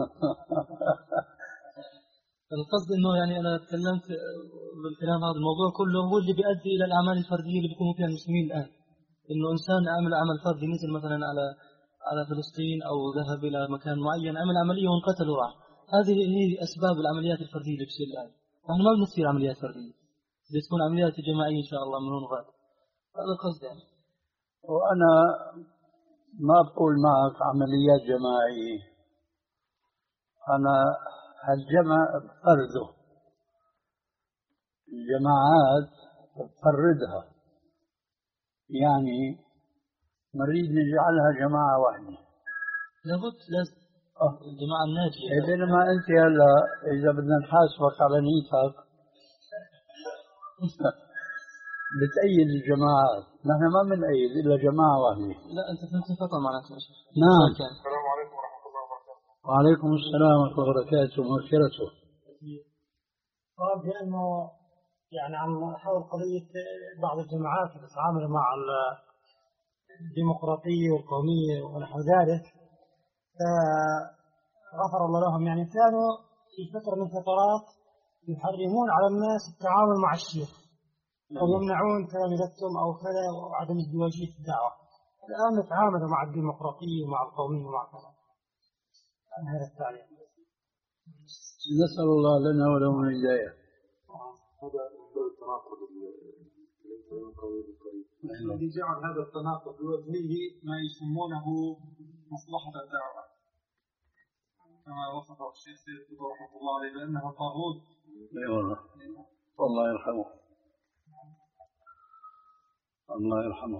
[SPEAKER 3] القصد إنه يعني أنا تكلمت بالكلام هذا الموضوع كله هو اللي بيؤدي إلى الأعمال الفردية اللي بيقوموا فيها المسلمين الآن. إنه إنسان عمل عمل فردي نزل مثلا على على فلسطين أو ذهب إلى مكان معين عمل عملية وانقتل وراح. هذه هي أسباب العمليات الفردية اللي بتصير الآن. نحن ما بنصير عمليات فردية. بتكون عمليات جماعية إن شاء الله من هون وغاد. هذا القصد يعني.
[SPEAKER 1] وأنا ما بقول معك عمليات جماعية. أنا الجمع بفرده. الجماعات بفردها. يعني نريد نجعلها جماعة واحدة.
[SPEAKER 3] لابد لازم
[SPEAKER 1] أه.
[SPEAKER 3] الجماعة الناجية.
[SPEAKER 1] بينما أنت هلا إذا بدنا نحاسبك على نيتك بتأيد الجماعات. نحن ما بنأيد إلا جماعة واحدة.
[SPEAKER 3] لا أنت فهمتني خطأ معناته يا شيخ.
[SPEAKER 1] نعم.
[SPEAKER 5] السلام عليكم ورحمة الله وبركاته.
[SPEAKER 1] وعليكم السلام ورحمة الله وبركاته ومغفرته.
[SPEAKER 5] طيب لأنه يعني عن حول قضية بعض الجماعات تتعامل مع الديمقراطية والقومية ونحو ذلك، غفر الله لهم، يعني كانوا في فترة من فترات يحرمون على الناس التعامل مع الشيخ أو يمنعون تلامذتهم أو كذا وعدم ازدواجية الدعوة. الآن نتعامل مع الديمقراطية ومع القومية ومع كذا. هذا التعليم.
[SPEAKER 1] نسأل الله لنا ولهم الهداية.
[SPEAKER 5] هذا التناقض الذي جعل هذا التناقض بوجهه ما يسمونه مصلحة الدعوة، كما وصفه الشيخ سيد رحمه الله عليه بأنه طاغوت.
[SPEAKER 1] اي والله. الله يرحمه. الله يرحمه.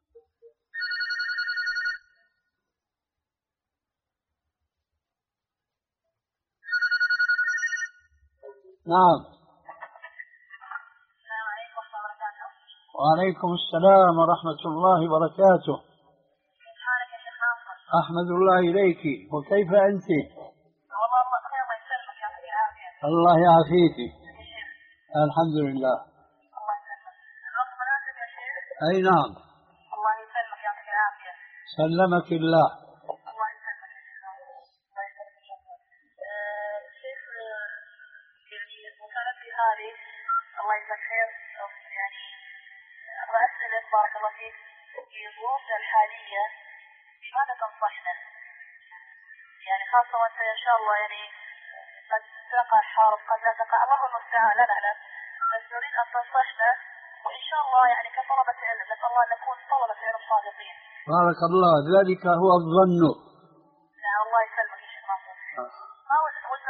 [SPEAKER 1] نعم.
[SPEAKER 6] السلام عليكم ورحمة الله وبركاته.
[SPEAKER 1] وعليكم السلام ورحمة الله وبركاته.
[SPEAKER 6] كيف حالك يا شيخ ناصر؟
[SPEAKER 1] أحمد الله إليك. وكيف أنت؟
[SPEAKER 6] والله الله خير، الله يسلمك، يعطيك العافية.
[SPEAKER 1] الله يعافيك. الحمد لله.
[SPEAKER 6] الله يسلمك. الوقت مناسب يا شيخ؟
[SPEAKER 1] أي نعم.
[SPEAKER 6] الله يسلمك، يعطيك العافية.
[SPEAKER 1] سلمك الله.
[SPEAKER 6] الله يسلمك يا شيخ ناصر. الله يسلمك. شيخ يعني مكالمتي هذه الله يجزاك خير، يعني أبغى أسألك بارك الله فيك في ظروفنا الحالية بماذا تنصحنا؟ يعني خاصة وأنت إن شاء الله يعني قد تقع حرب قد لا تقع، الله المستعان لا نعلم، بس نريد أن تنصحنا وإن شاء الله يعني كطلبة علم نسأل الله أن نكون طلبة علم صادقين.
[SPEAKER 1] بارك الله. ذلك هو الظن.
[SPEAKER 6] نعم الله يسلمك يا شيخ ناصر. ما وجدنا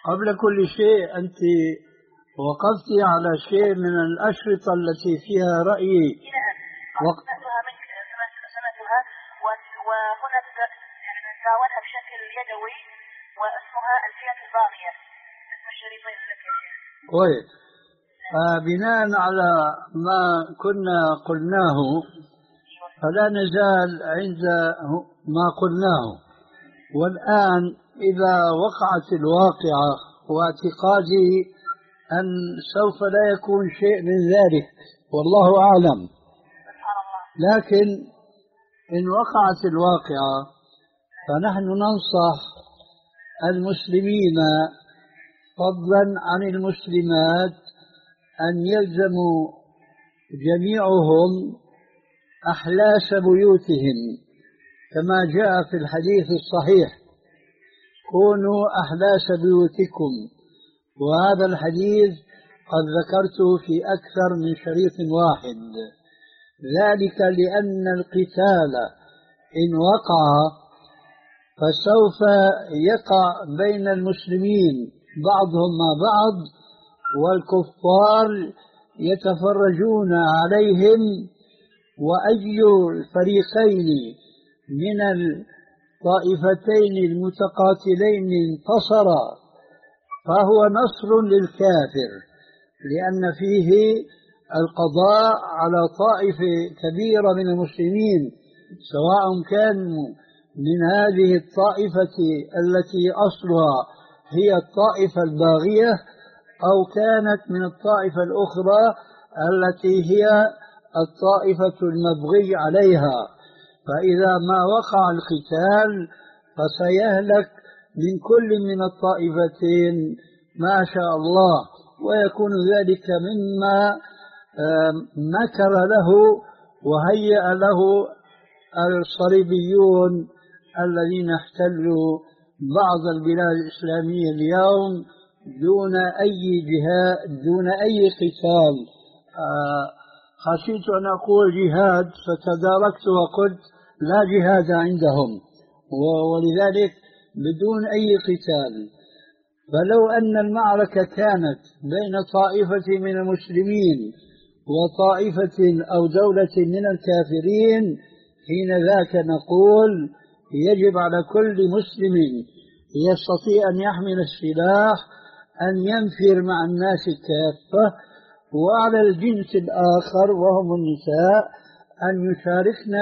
[SPEAKER 1] قبل كل شيء أنت وقفت على شيء من الأشرطة التي فيها رأيي.
[SPEAKER 6] وقت سمعتها منك سمعتها وهنا نتناولها بشكل يدوي واسمها الفئة الباغية. اسم الشريطين لك يا شيخ.
[SPEAKER 1] كويس. بناء على ما كنا قلناه فلا نزال عند ما قلناه، والآن إذا وقعت الواقعة واعتقادي أن سوف لا يكون شيء من ذلك والله أعلم، لكن إن وقعت الواقعة فنحن ننصح المسلمين فضلا عن المسلمات أن يلزموا جميعهم أحلاس بيوتهم كما جاء في الحديث الصحيح: كونوا أحلاس بيوتكم. وهذا الحديث قد ذكرته في أكثر من شريط واحد، ذلك لأن القتال إن وقع فسوف يقع بين المسلمين بعضهم مع بعض، والكفار يتفرجون عليهم، وأي الفريقين من الطائفتين المتقاتلين انتصر فهو نصر للكافر، لأن فيه القضاء على طائفة كبيرة من المسلمين، سواء كانوا من هذه الطائفة التي أصلها هي الطائفة الباغية أو كانت من الطائفة الأخرى التي هي الطائفة المبغي عليها. فإذا ما وقع القتال فسيهلك من كل من الطائفتين ما شاء الله، ويكون ذلك مما مكر له وهيأ له الصليبيون الذين احتلوا بعض البلاد الإسلامية اليوم دون أي جهاد دون أي قتال. خشيت أن أقول جهاد فتداركت وقلت لا جهاد عندهم، ولذلك بدون أي قتال. فلو أن المعركة كانت بين طائفة من المسلمين وطائفة أو دولة من الكافرين، حين ذاك نقول يجب على كل مسلم يستطيع أن يحمل السلاح أن ينفر مع الناس كافة، وعلى الجنس الآخر وهم النساء أن يشاركن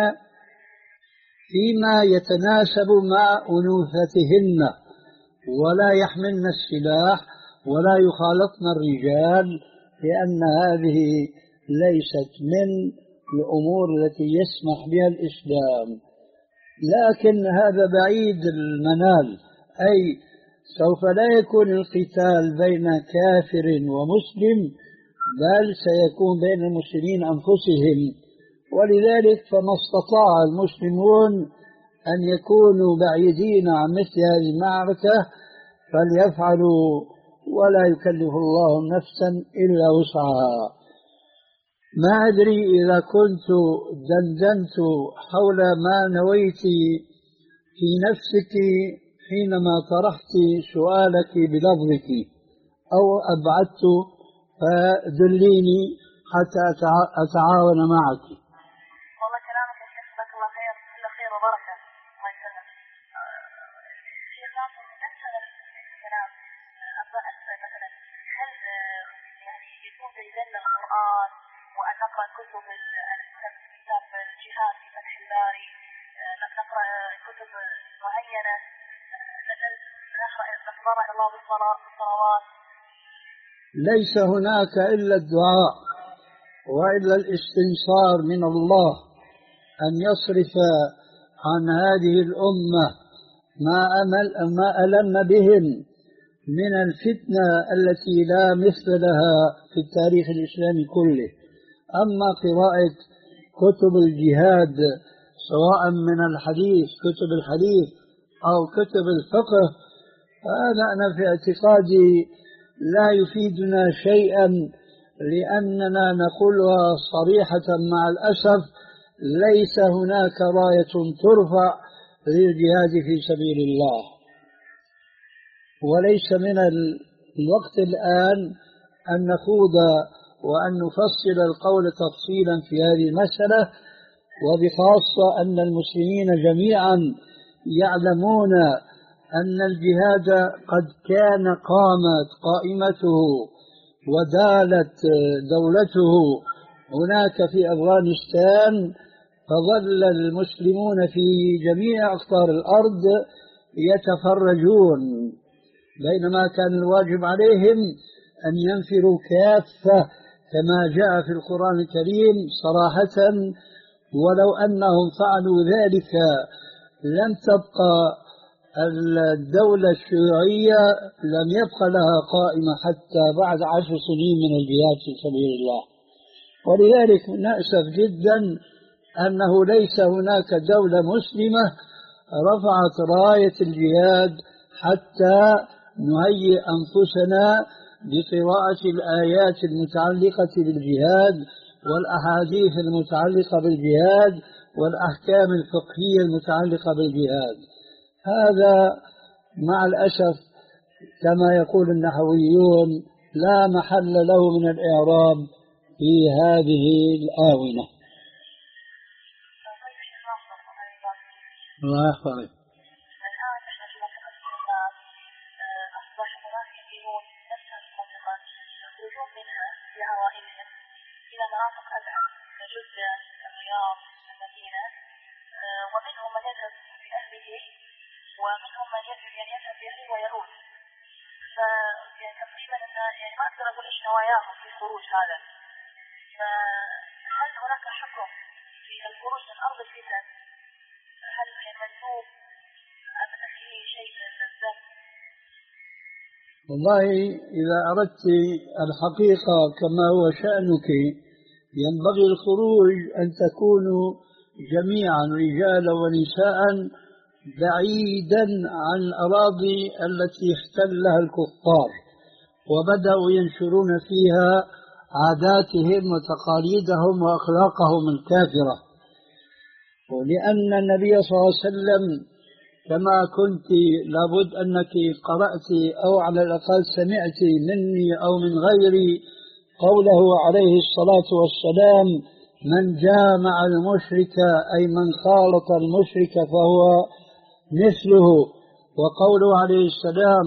[SPEAKER 1] فيما يتناسب مع أنوثتهن، ولا يحملن السلاح ولا يخالطن الرجال، لأن هذه ليست من الأمور التي يسمح بها الإسلام. لكن هذا بعيد المنال، أي سوف لا يكون القتال بين كافر ومسلم، بل سيكون بين المسلمين أنفسهم. ولذلك فما استطاع المسلمون أن يكونوا بعيدين عن مثل هذه المعركة فليفعلوا، ولا يكلف الله نفسا إلا وسعها. ما أدري إذا كنت دندنت حول ما نويت في نفسك حينما طرحت سؤالك بلفظك أو أبعدت، فدليني حتى أتعاون معك.
[SPEAKER 6] والله كلامك يا شيخ جزاك الله خير، كل خير وبركة. الله يسلمك. شيخ ناصر، أسأل الكلام أبغى أسأل مثلا هل يعني يجوز يدلنا القرآن وأن نقرأ كتب كتاب الجهاد في فتح الباري، نقرأ كتب معينة، نقرأ نتضرع الله بالصلوات؟
[SPEAKER 1] ليس هناك إلا الدعاء وإلا الاستنصار من الله أن يصرف عن هذه الأمة ما أمل ما ألم بهم من الفتنة التي لا مثل لها في التاريخ الإسلامي كله. أما قراءة كتب الجهاد سواء من الحديث كتب الحديث أو كتب الفقه، هذا أنا في اعتقادي لا يفيدنا شيئا، لأننا نقولها صريحة مع الأسف: ليس هناك راية ترفع للجهاد في سبيل الله. وليس من الوقت الآن أن نخوض وأن نفصل القول تفصيلا في هذه المسألة، وبخاصة أن المسلمين جميعا يعلمون أن الجهاد قد كان قامت قائمته ودالت دولته هناك في أفغانستان، فظل المسلمون في جميع أقطار الأرض يتفرجون، بينما كان الواجب عليهم أن ينفروا كافة كما جاء في القرآن الكريم صراحة، ولو أنهم فعلوا ذلك لم تبقى الدولة الشيوعية لم يبقى لها قائمة حتى بعد عشر سنين من الجهاد في سبيل الله. ولذلك نأسف جدا أنه ليس هناك دولة مسلمة رفعت راية الجهاد حتى نهيئ أنفسنا بقراءة الآيات المتعلقة بالجهاد والأحاديث المتعلقة بالجهاد والأحكام الفقهية المتعلقة بالجهاد. هذا مع الأسف كما يقول النحويون لا محل له من الإعراب في هذه الآونة. الله يحفظك.
[SPEAKER 6] الآن نحن في منطقة الناس أصبح هناك يدينون نفس المنطقة يخرجون منها في عوائلهم إلى مناطق أبعد كجدة الرياض المدينة، ومنهم من يذهب بأهله ومنهم من يذهب يعني يذهب بأهله ويعود. فتقريبا يعني ما أقدر أقول إيش نواياهم في الخروج هذا. فهل هناك حكم في الخروج من أرض الفتن؟ هل مندوب أم فيه شيء من الذنب؟
[SPEAKER 1] والله إذا أردت الحقيقة كما هو شأنك ينبغي الخروج أن تكونوا جميعا رجالا ونساء بعيدا عن الأراضي التي احتلها الكفار وبدأوا ينشرون فيها عاداتهم وتقاليدهم وأخلاقهم الكافرة. ولأن النبي صلى الله عليه وسلم كما كنت لابد أنك قرأت أو على الأقل سمعت مني أو من غيري قوله عليه الصلاة والسلام: من جامع المشرك أي من خالط المشرك فهو مثله. وقوله عليه السلام: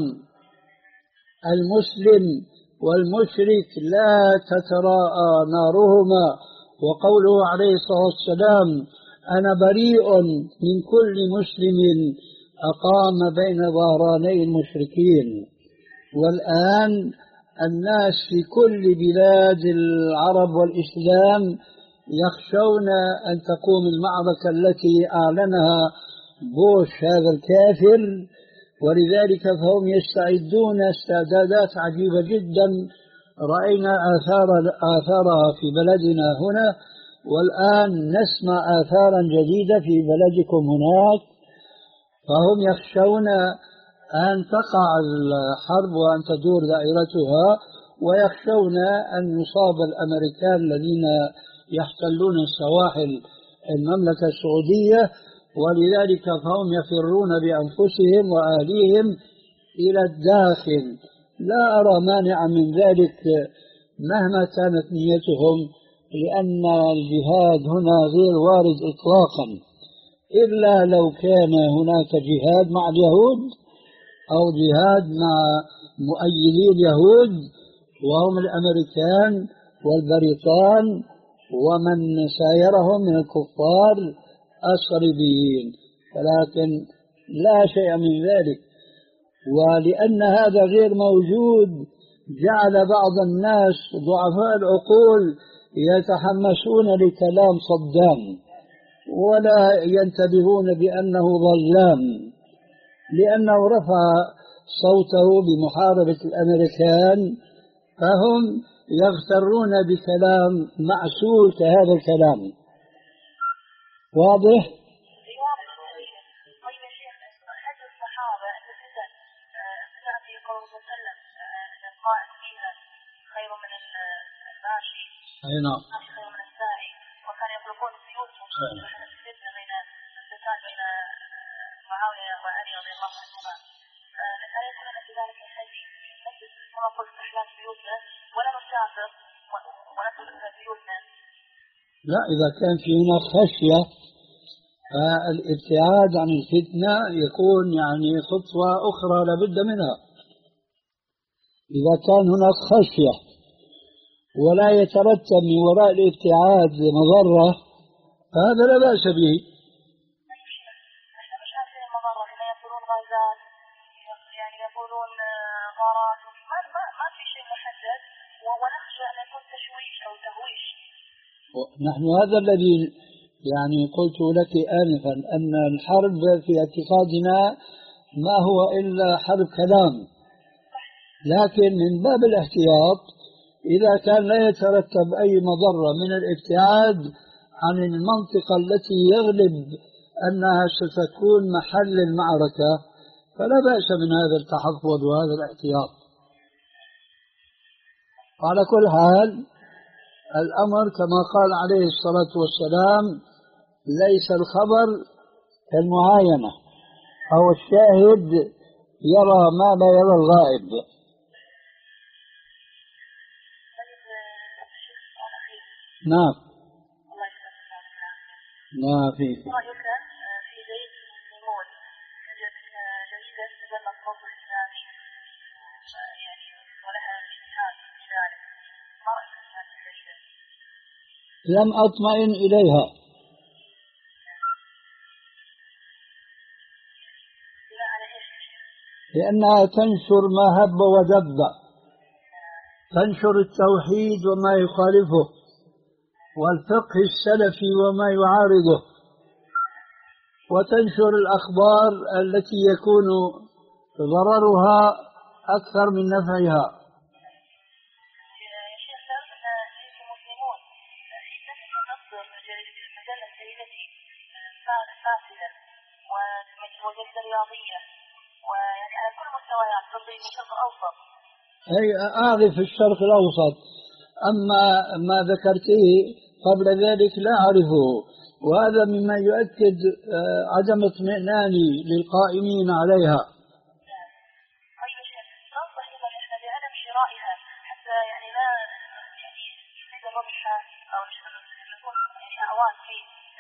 [SPEAKER 1] المسلم والمشرك لا تتراءى نارهما. وقوله عليه الصلاة والسلام: أنا بريء من كل مسلم أقام بين ظهراني المشركين. والآن الناس في كل بلاد العرب والإسلام يخشون أن تقوم المعركة التي أعلنها بوش هذا الكافر، ولذلك فهم يستعدون استعدادات عجيبة جدا رأينا آثار آثارها في بلدنا هنا، والآن نسمع آثارا جديدة في بلدكم هناك. فهم يخشون أن تقع الحرب وأن تدور دائرتها، ويخشون أن يصاب الأمريكان الذين يحتلون السواحل المملكة السعودية، ولذلك فهم يفرون بأنفسهم وأهليهم إلى الداخل. لا أرى مانعا من ذلك مهما كانت نيتهم، لأن الجهاد هنا غير وارد إطلاقا، إلا لو كان هناك جهاد مع اليهود أو جهاد مع مؤيدي اليهود وهم الأمريكان والبريطان ومن سايرهم من الكفار الصليبيين، ولكن لا شيء من ذلك. ولأن هذا غير موجود جعل بعض الناس ضعفاء العقول يتحمسون لكلام صدام ولا ينتبهون بأنه ظلام، لأنه رفع صوته بمحاربة الأمريكان، فهم يغترون بكلام معسول كهذا الكلام. واضح؟
[SPEAKER 6] طيب يا شيخ، حج الصحابة الفتن في قول صلى الله عليه وسلم القائم فيها خير من الماشي،
[SPEAKER 1] أي نعم،
[SPEAKER 6] خير من الساعي، وكان يطلقون سيوفهم الفتنة بين القتال بين معاوية وعلي رضي الله عنهما. هل يكون كذلك يا شيخي نجلس كما قلت أحلام بيوتنا ولا نسافر ونترك بيوتنا؟
[SPEAKER 1] لا، إذا كان في هناك خشية فالابتعاد عن الفتنة يكون يعني خطوة أخرى لابد منها. إذا كان هناك خشية ولا يترتب من وراء الابتعاد مضرة فهذا لا بأس به.
[SPEAKER 6] احنا مش عارفين المضرة، هنا يقولون غازات، يعني يقولون غارات، ما ما ما في شيء محدد، ونخشى أن يكون تشويش أو تهويش.
[SPEAKER 1] نحن هذا الذي يعني قلت لك آنفا، أن الحرب في اعتقادنا ما هو إلا حرب كلام، لكن من باب الاحتياط إذا كان لا يترتب أي مضرة من الابتعاد عن المنطقة التي يغلب أنها ستكون محل المعركة فلا بأس من هذا التحفظ وهذا الاحتياط. على كل حال الأمر كما قال عليه الصلاة والسلام ليس الخبر كالمعاينة أو الشاهد يرى ما لا يرى الغائب. نعم. لا في
[SPEAKER 6] رأيك في جريدة المسلمون، جريدة تبنى الصوت الإسلامي يعني ولها اجتهاد في ذلك، ما رأيك في هذه الجريدة؟
[SPEAKER 1] لم أطمئن إليها. لأنها تنشر ما هب ودب، تنشر التوحيد وما يخالفه والفقه السلفي وما يعارضه، وتنشر الأخبار التي يكون ضررها أكثر من نفعها.
[SPEAKER 6] وجدة رياضية ويعني على كل مستويات تضيف الشرق الأوسط.
[SPEAKER 1] أي أعرف الشرق الأوسط، أما ما ذكرته قبل ذلك لا أعرفه، وهذا مما يؤكد عدم اطمئناني للقائمين عليها.
[SPEAKER 6] طيب يا شيخ، ننصح إذا إحنا بعدم شرائها حتى يعني لا يعني يزيد الربح أو نكون يعني أعوان في.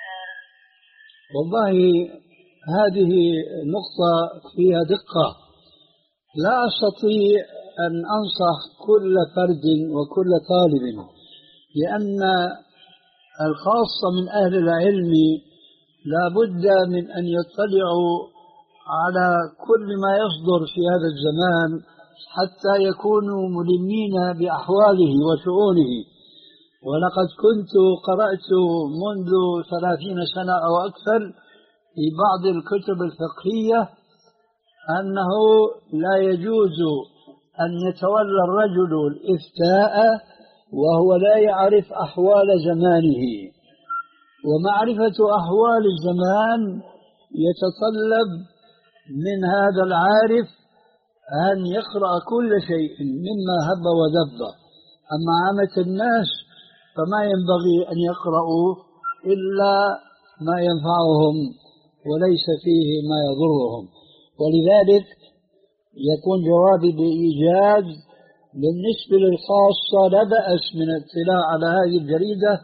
[SPEAKER 1] والله هذه نقطة فيها دقة، لا أستطيع أن أنصح كل فرد وكل طالب، لأن الخاصة من أهل العلم لا بد من أن يطلعوا على كل ما يصدر في هذا الزمان حتى يكونوا ملمين بأحواله وشؤونه. ولقد كنت قرأت منذ ثلاثين سنة أو أكثر في بعض الكتب الفقهية أنه لا يجوز أن يتولى الرجل الإفتاء وهو لا يعرف أحوال زمانه، ومعرفة أحوال الزمان يتطلب من هذا العارف أن يقرأ كل شيء مما هب ودب. أما عامة الناس فما ينبغي أن يقرأوا إلا ما ينفعهم وليس فيه ما يضرهم. ولذلك يكون جوابي بإيجاز بالنسبة للخاصة لا بأس من الاطلاع على هذه الجريدة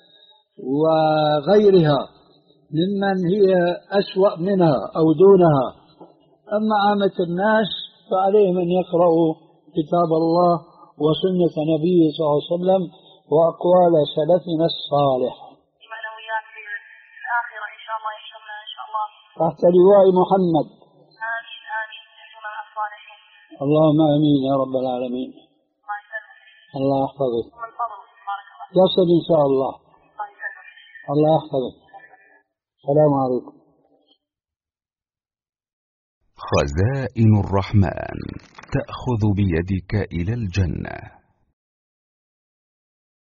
[SPEAKER 1] وغيرها ممن هي أسوأ منها أو دونها. أما عامة الناس فعليهم أن يقرأوا كتاب الله وسنة نبيه صلى الله عليه وسلم وأقوال سلفنا الصالح.
[SPEAKER 6] معنويات في الآخرة إن شاء الله يحشرنا إن شاء الله
[SPEAKER 1] تحت لواء محمد.
[SPEAKER 6] آمين آمين يحشرنا مع الصالحين.
[SPEAKER 1] اللهم آمين يا رب العالمين. الله يحفظك. يصل إن شاء الله. الله يحفظك. السلام عليكم.
[SPEAKER 7] خزائن الرحمن تأخذ بيدك إلى الجنة.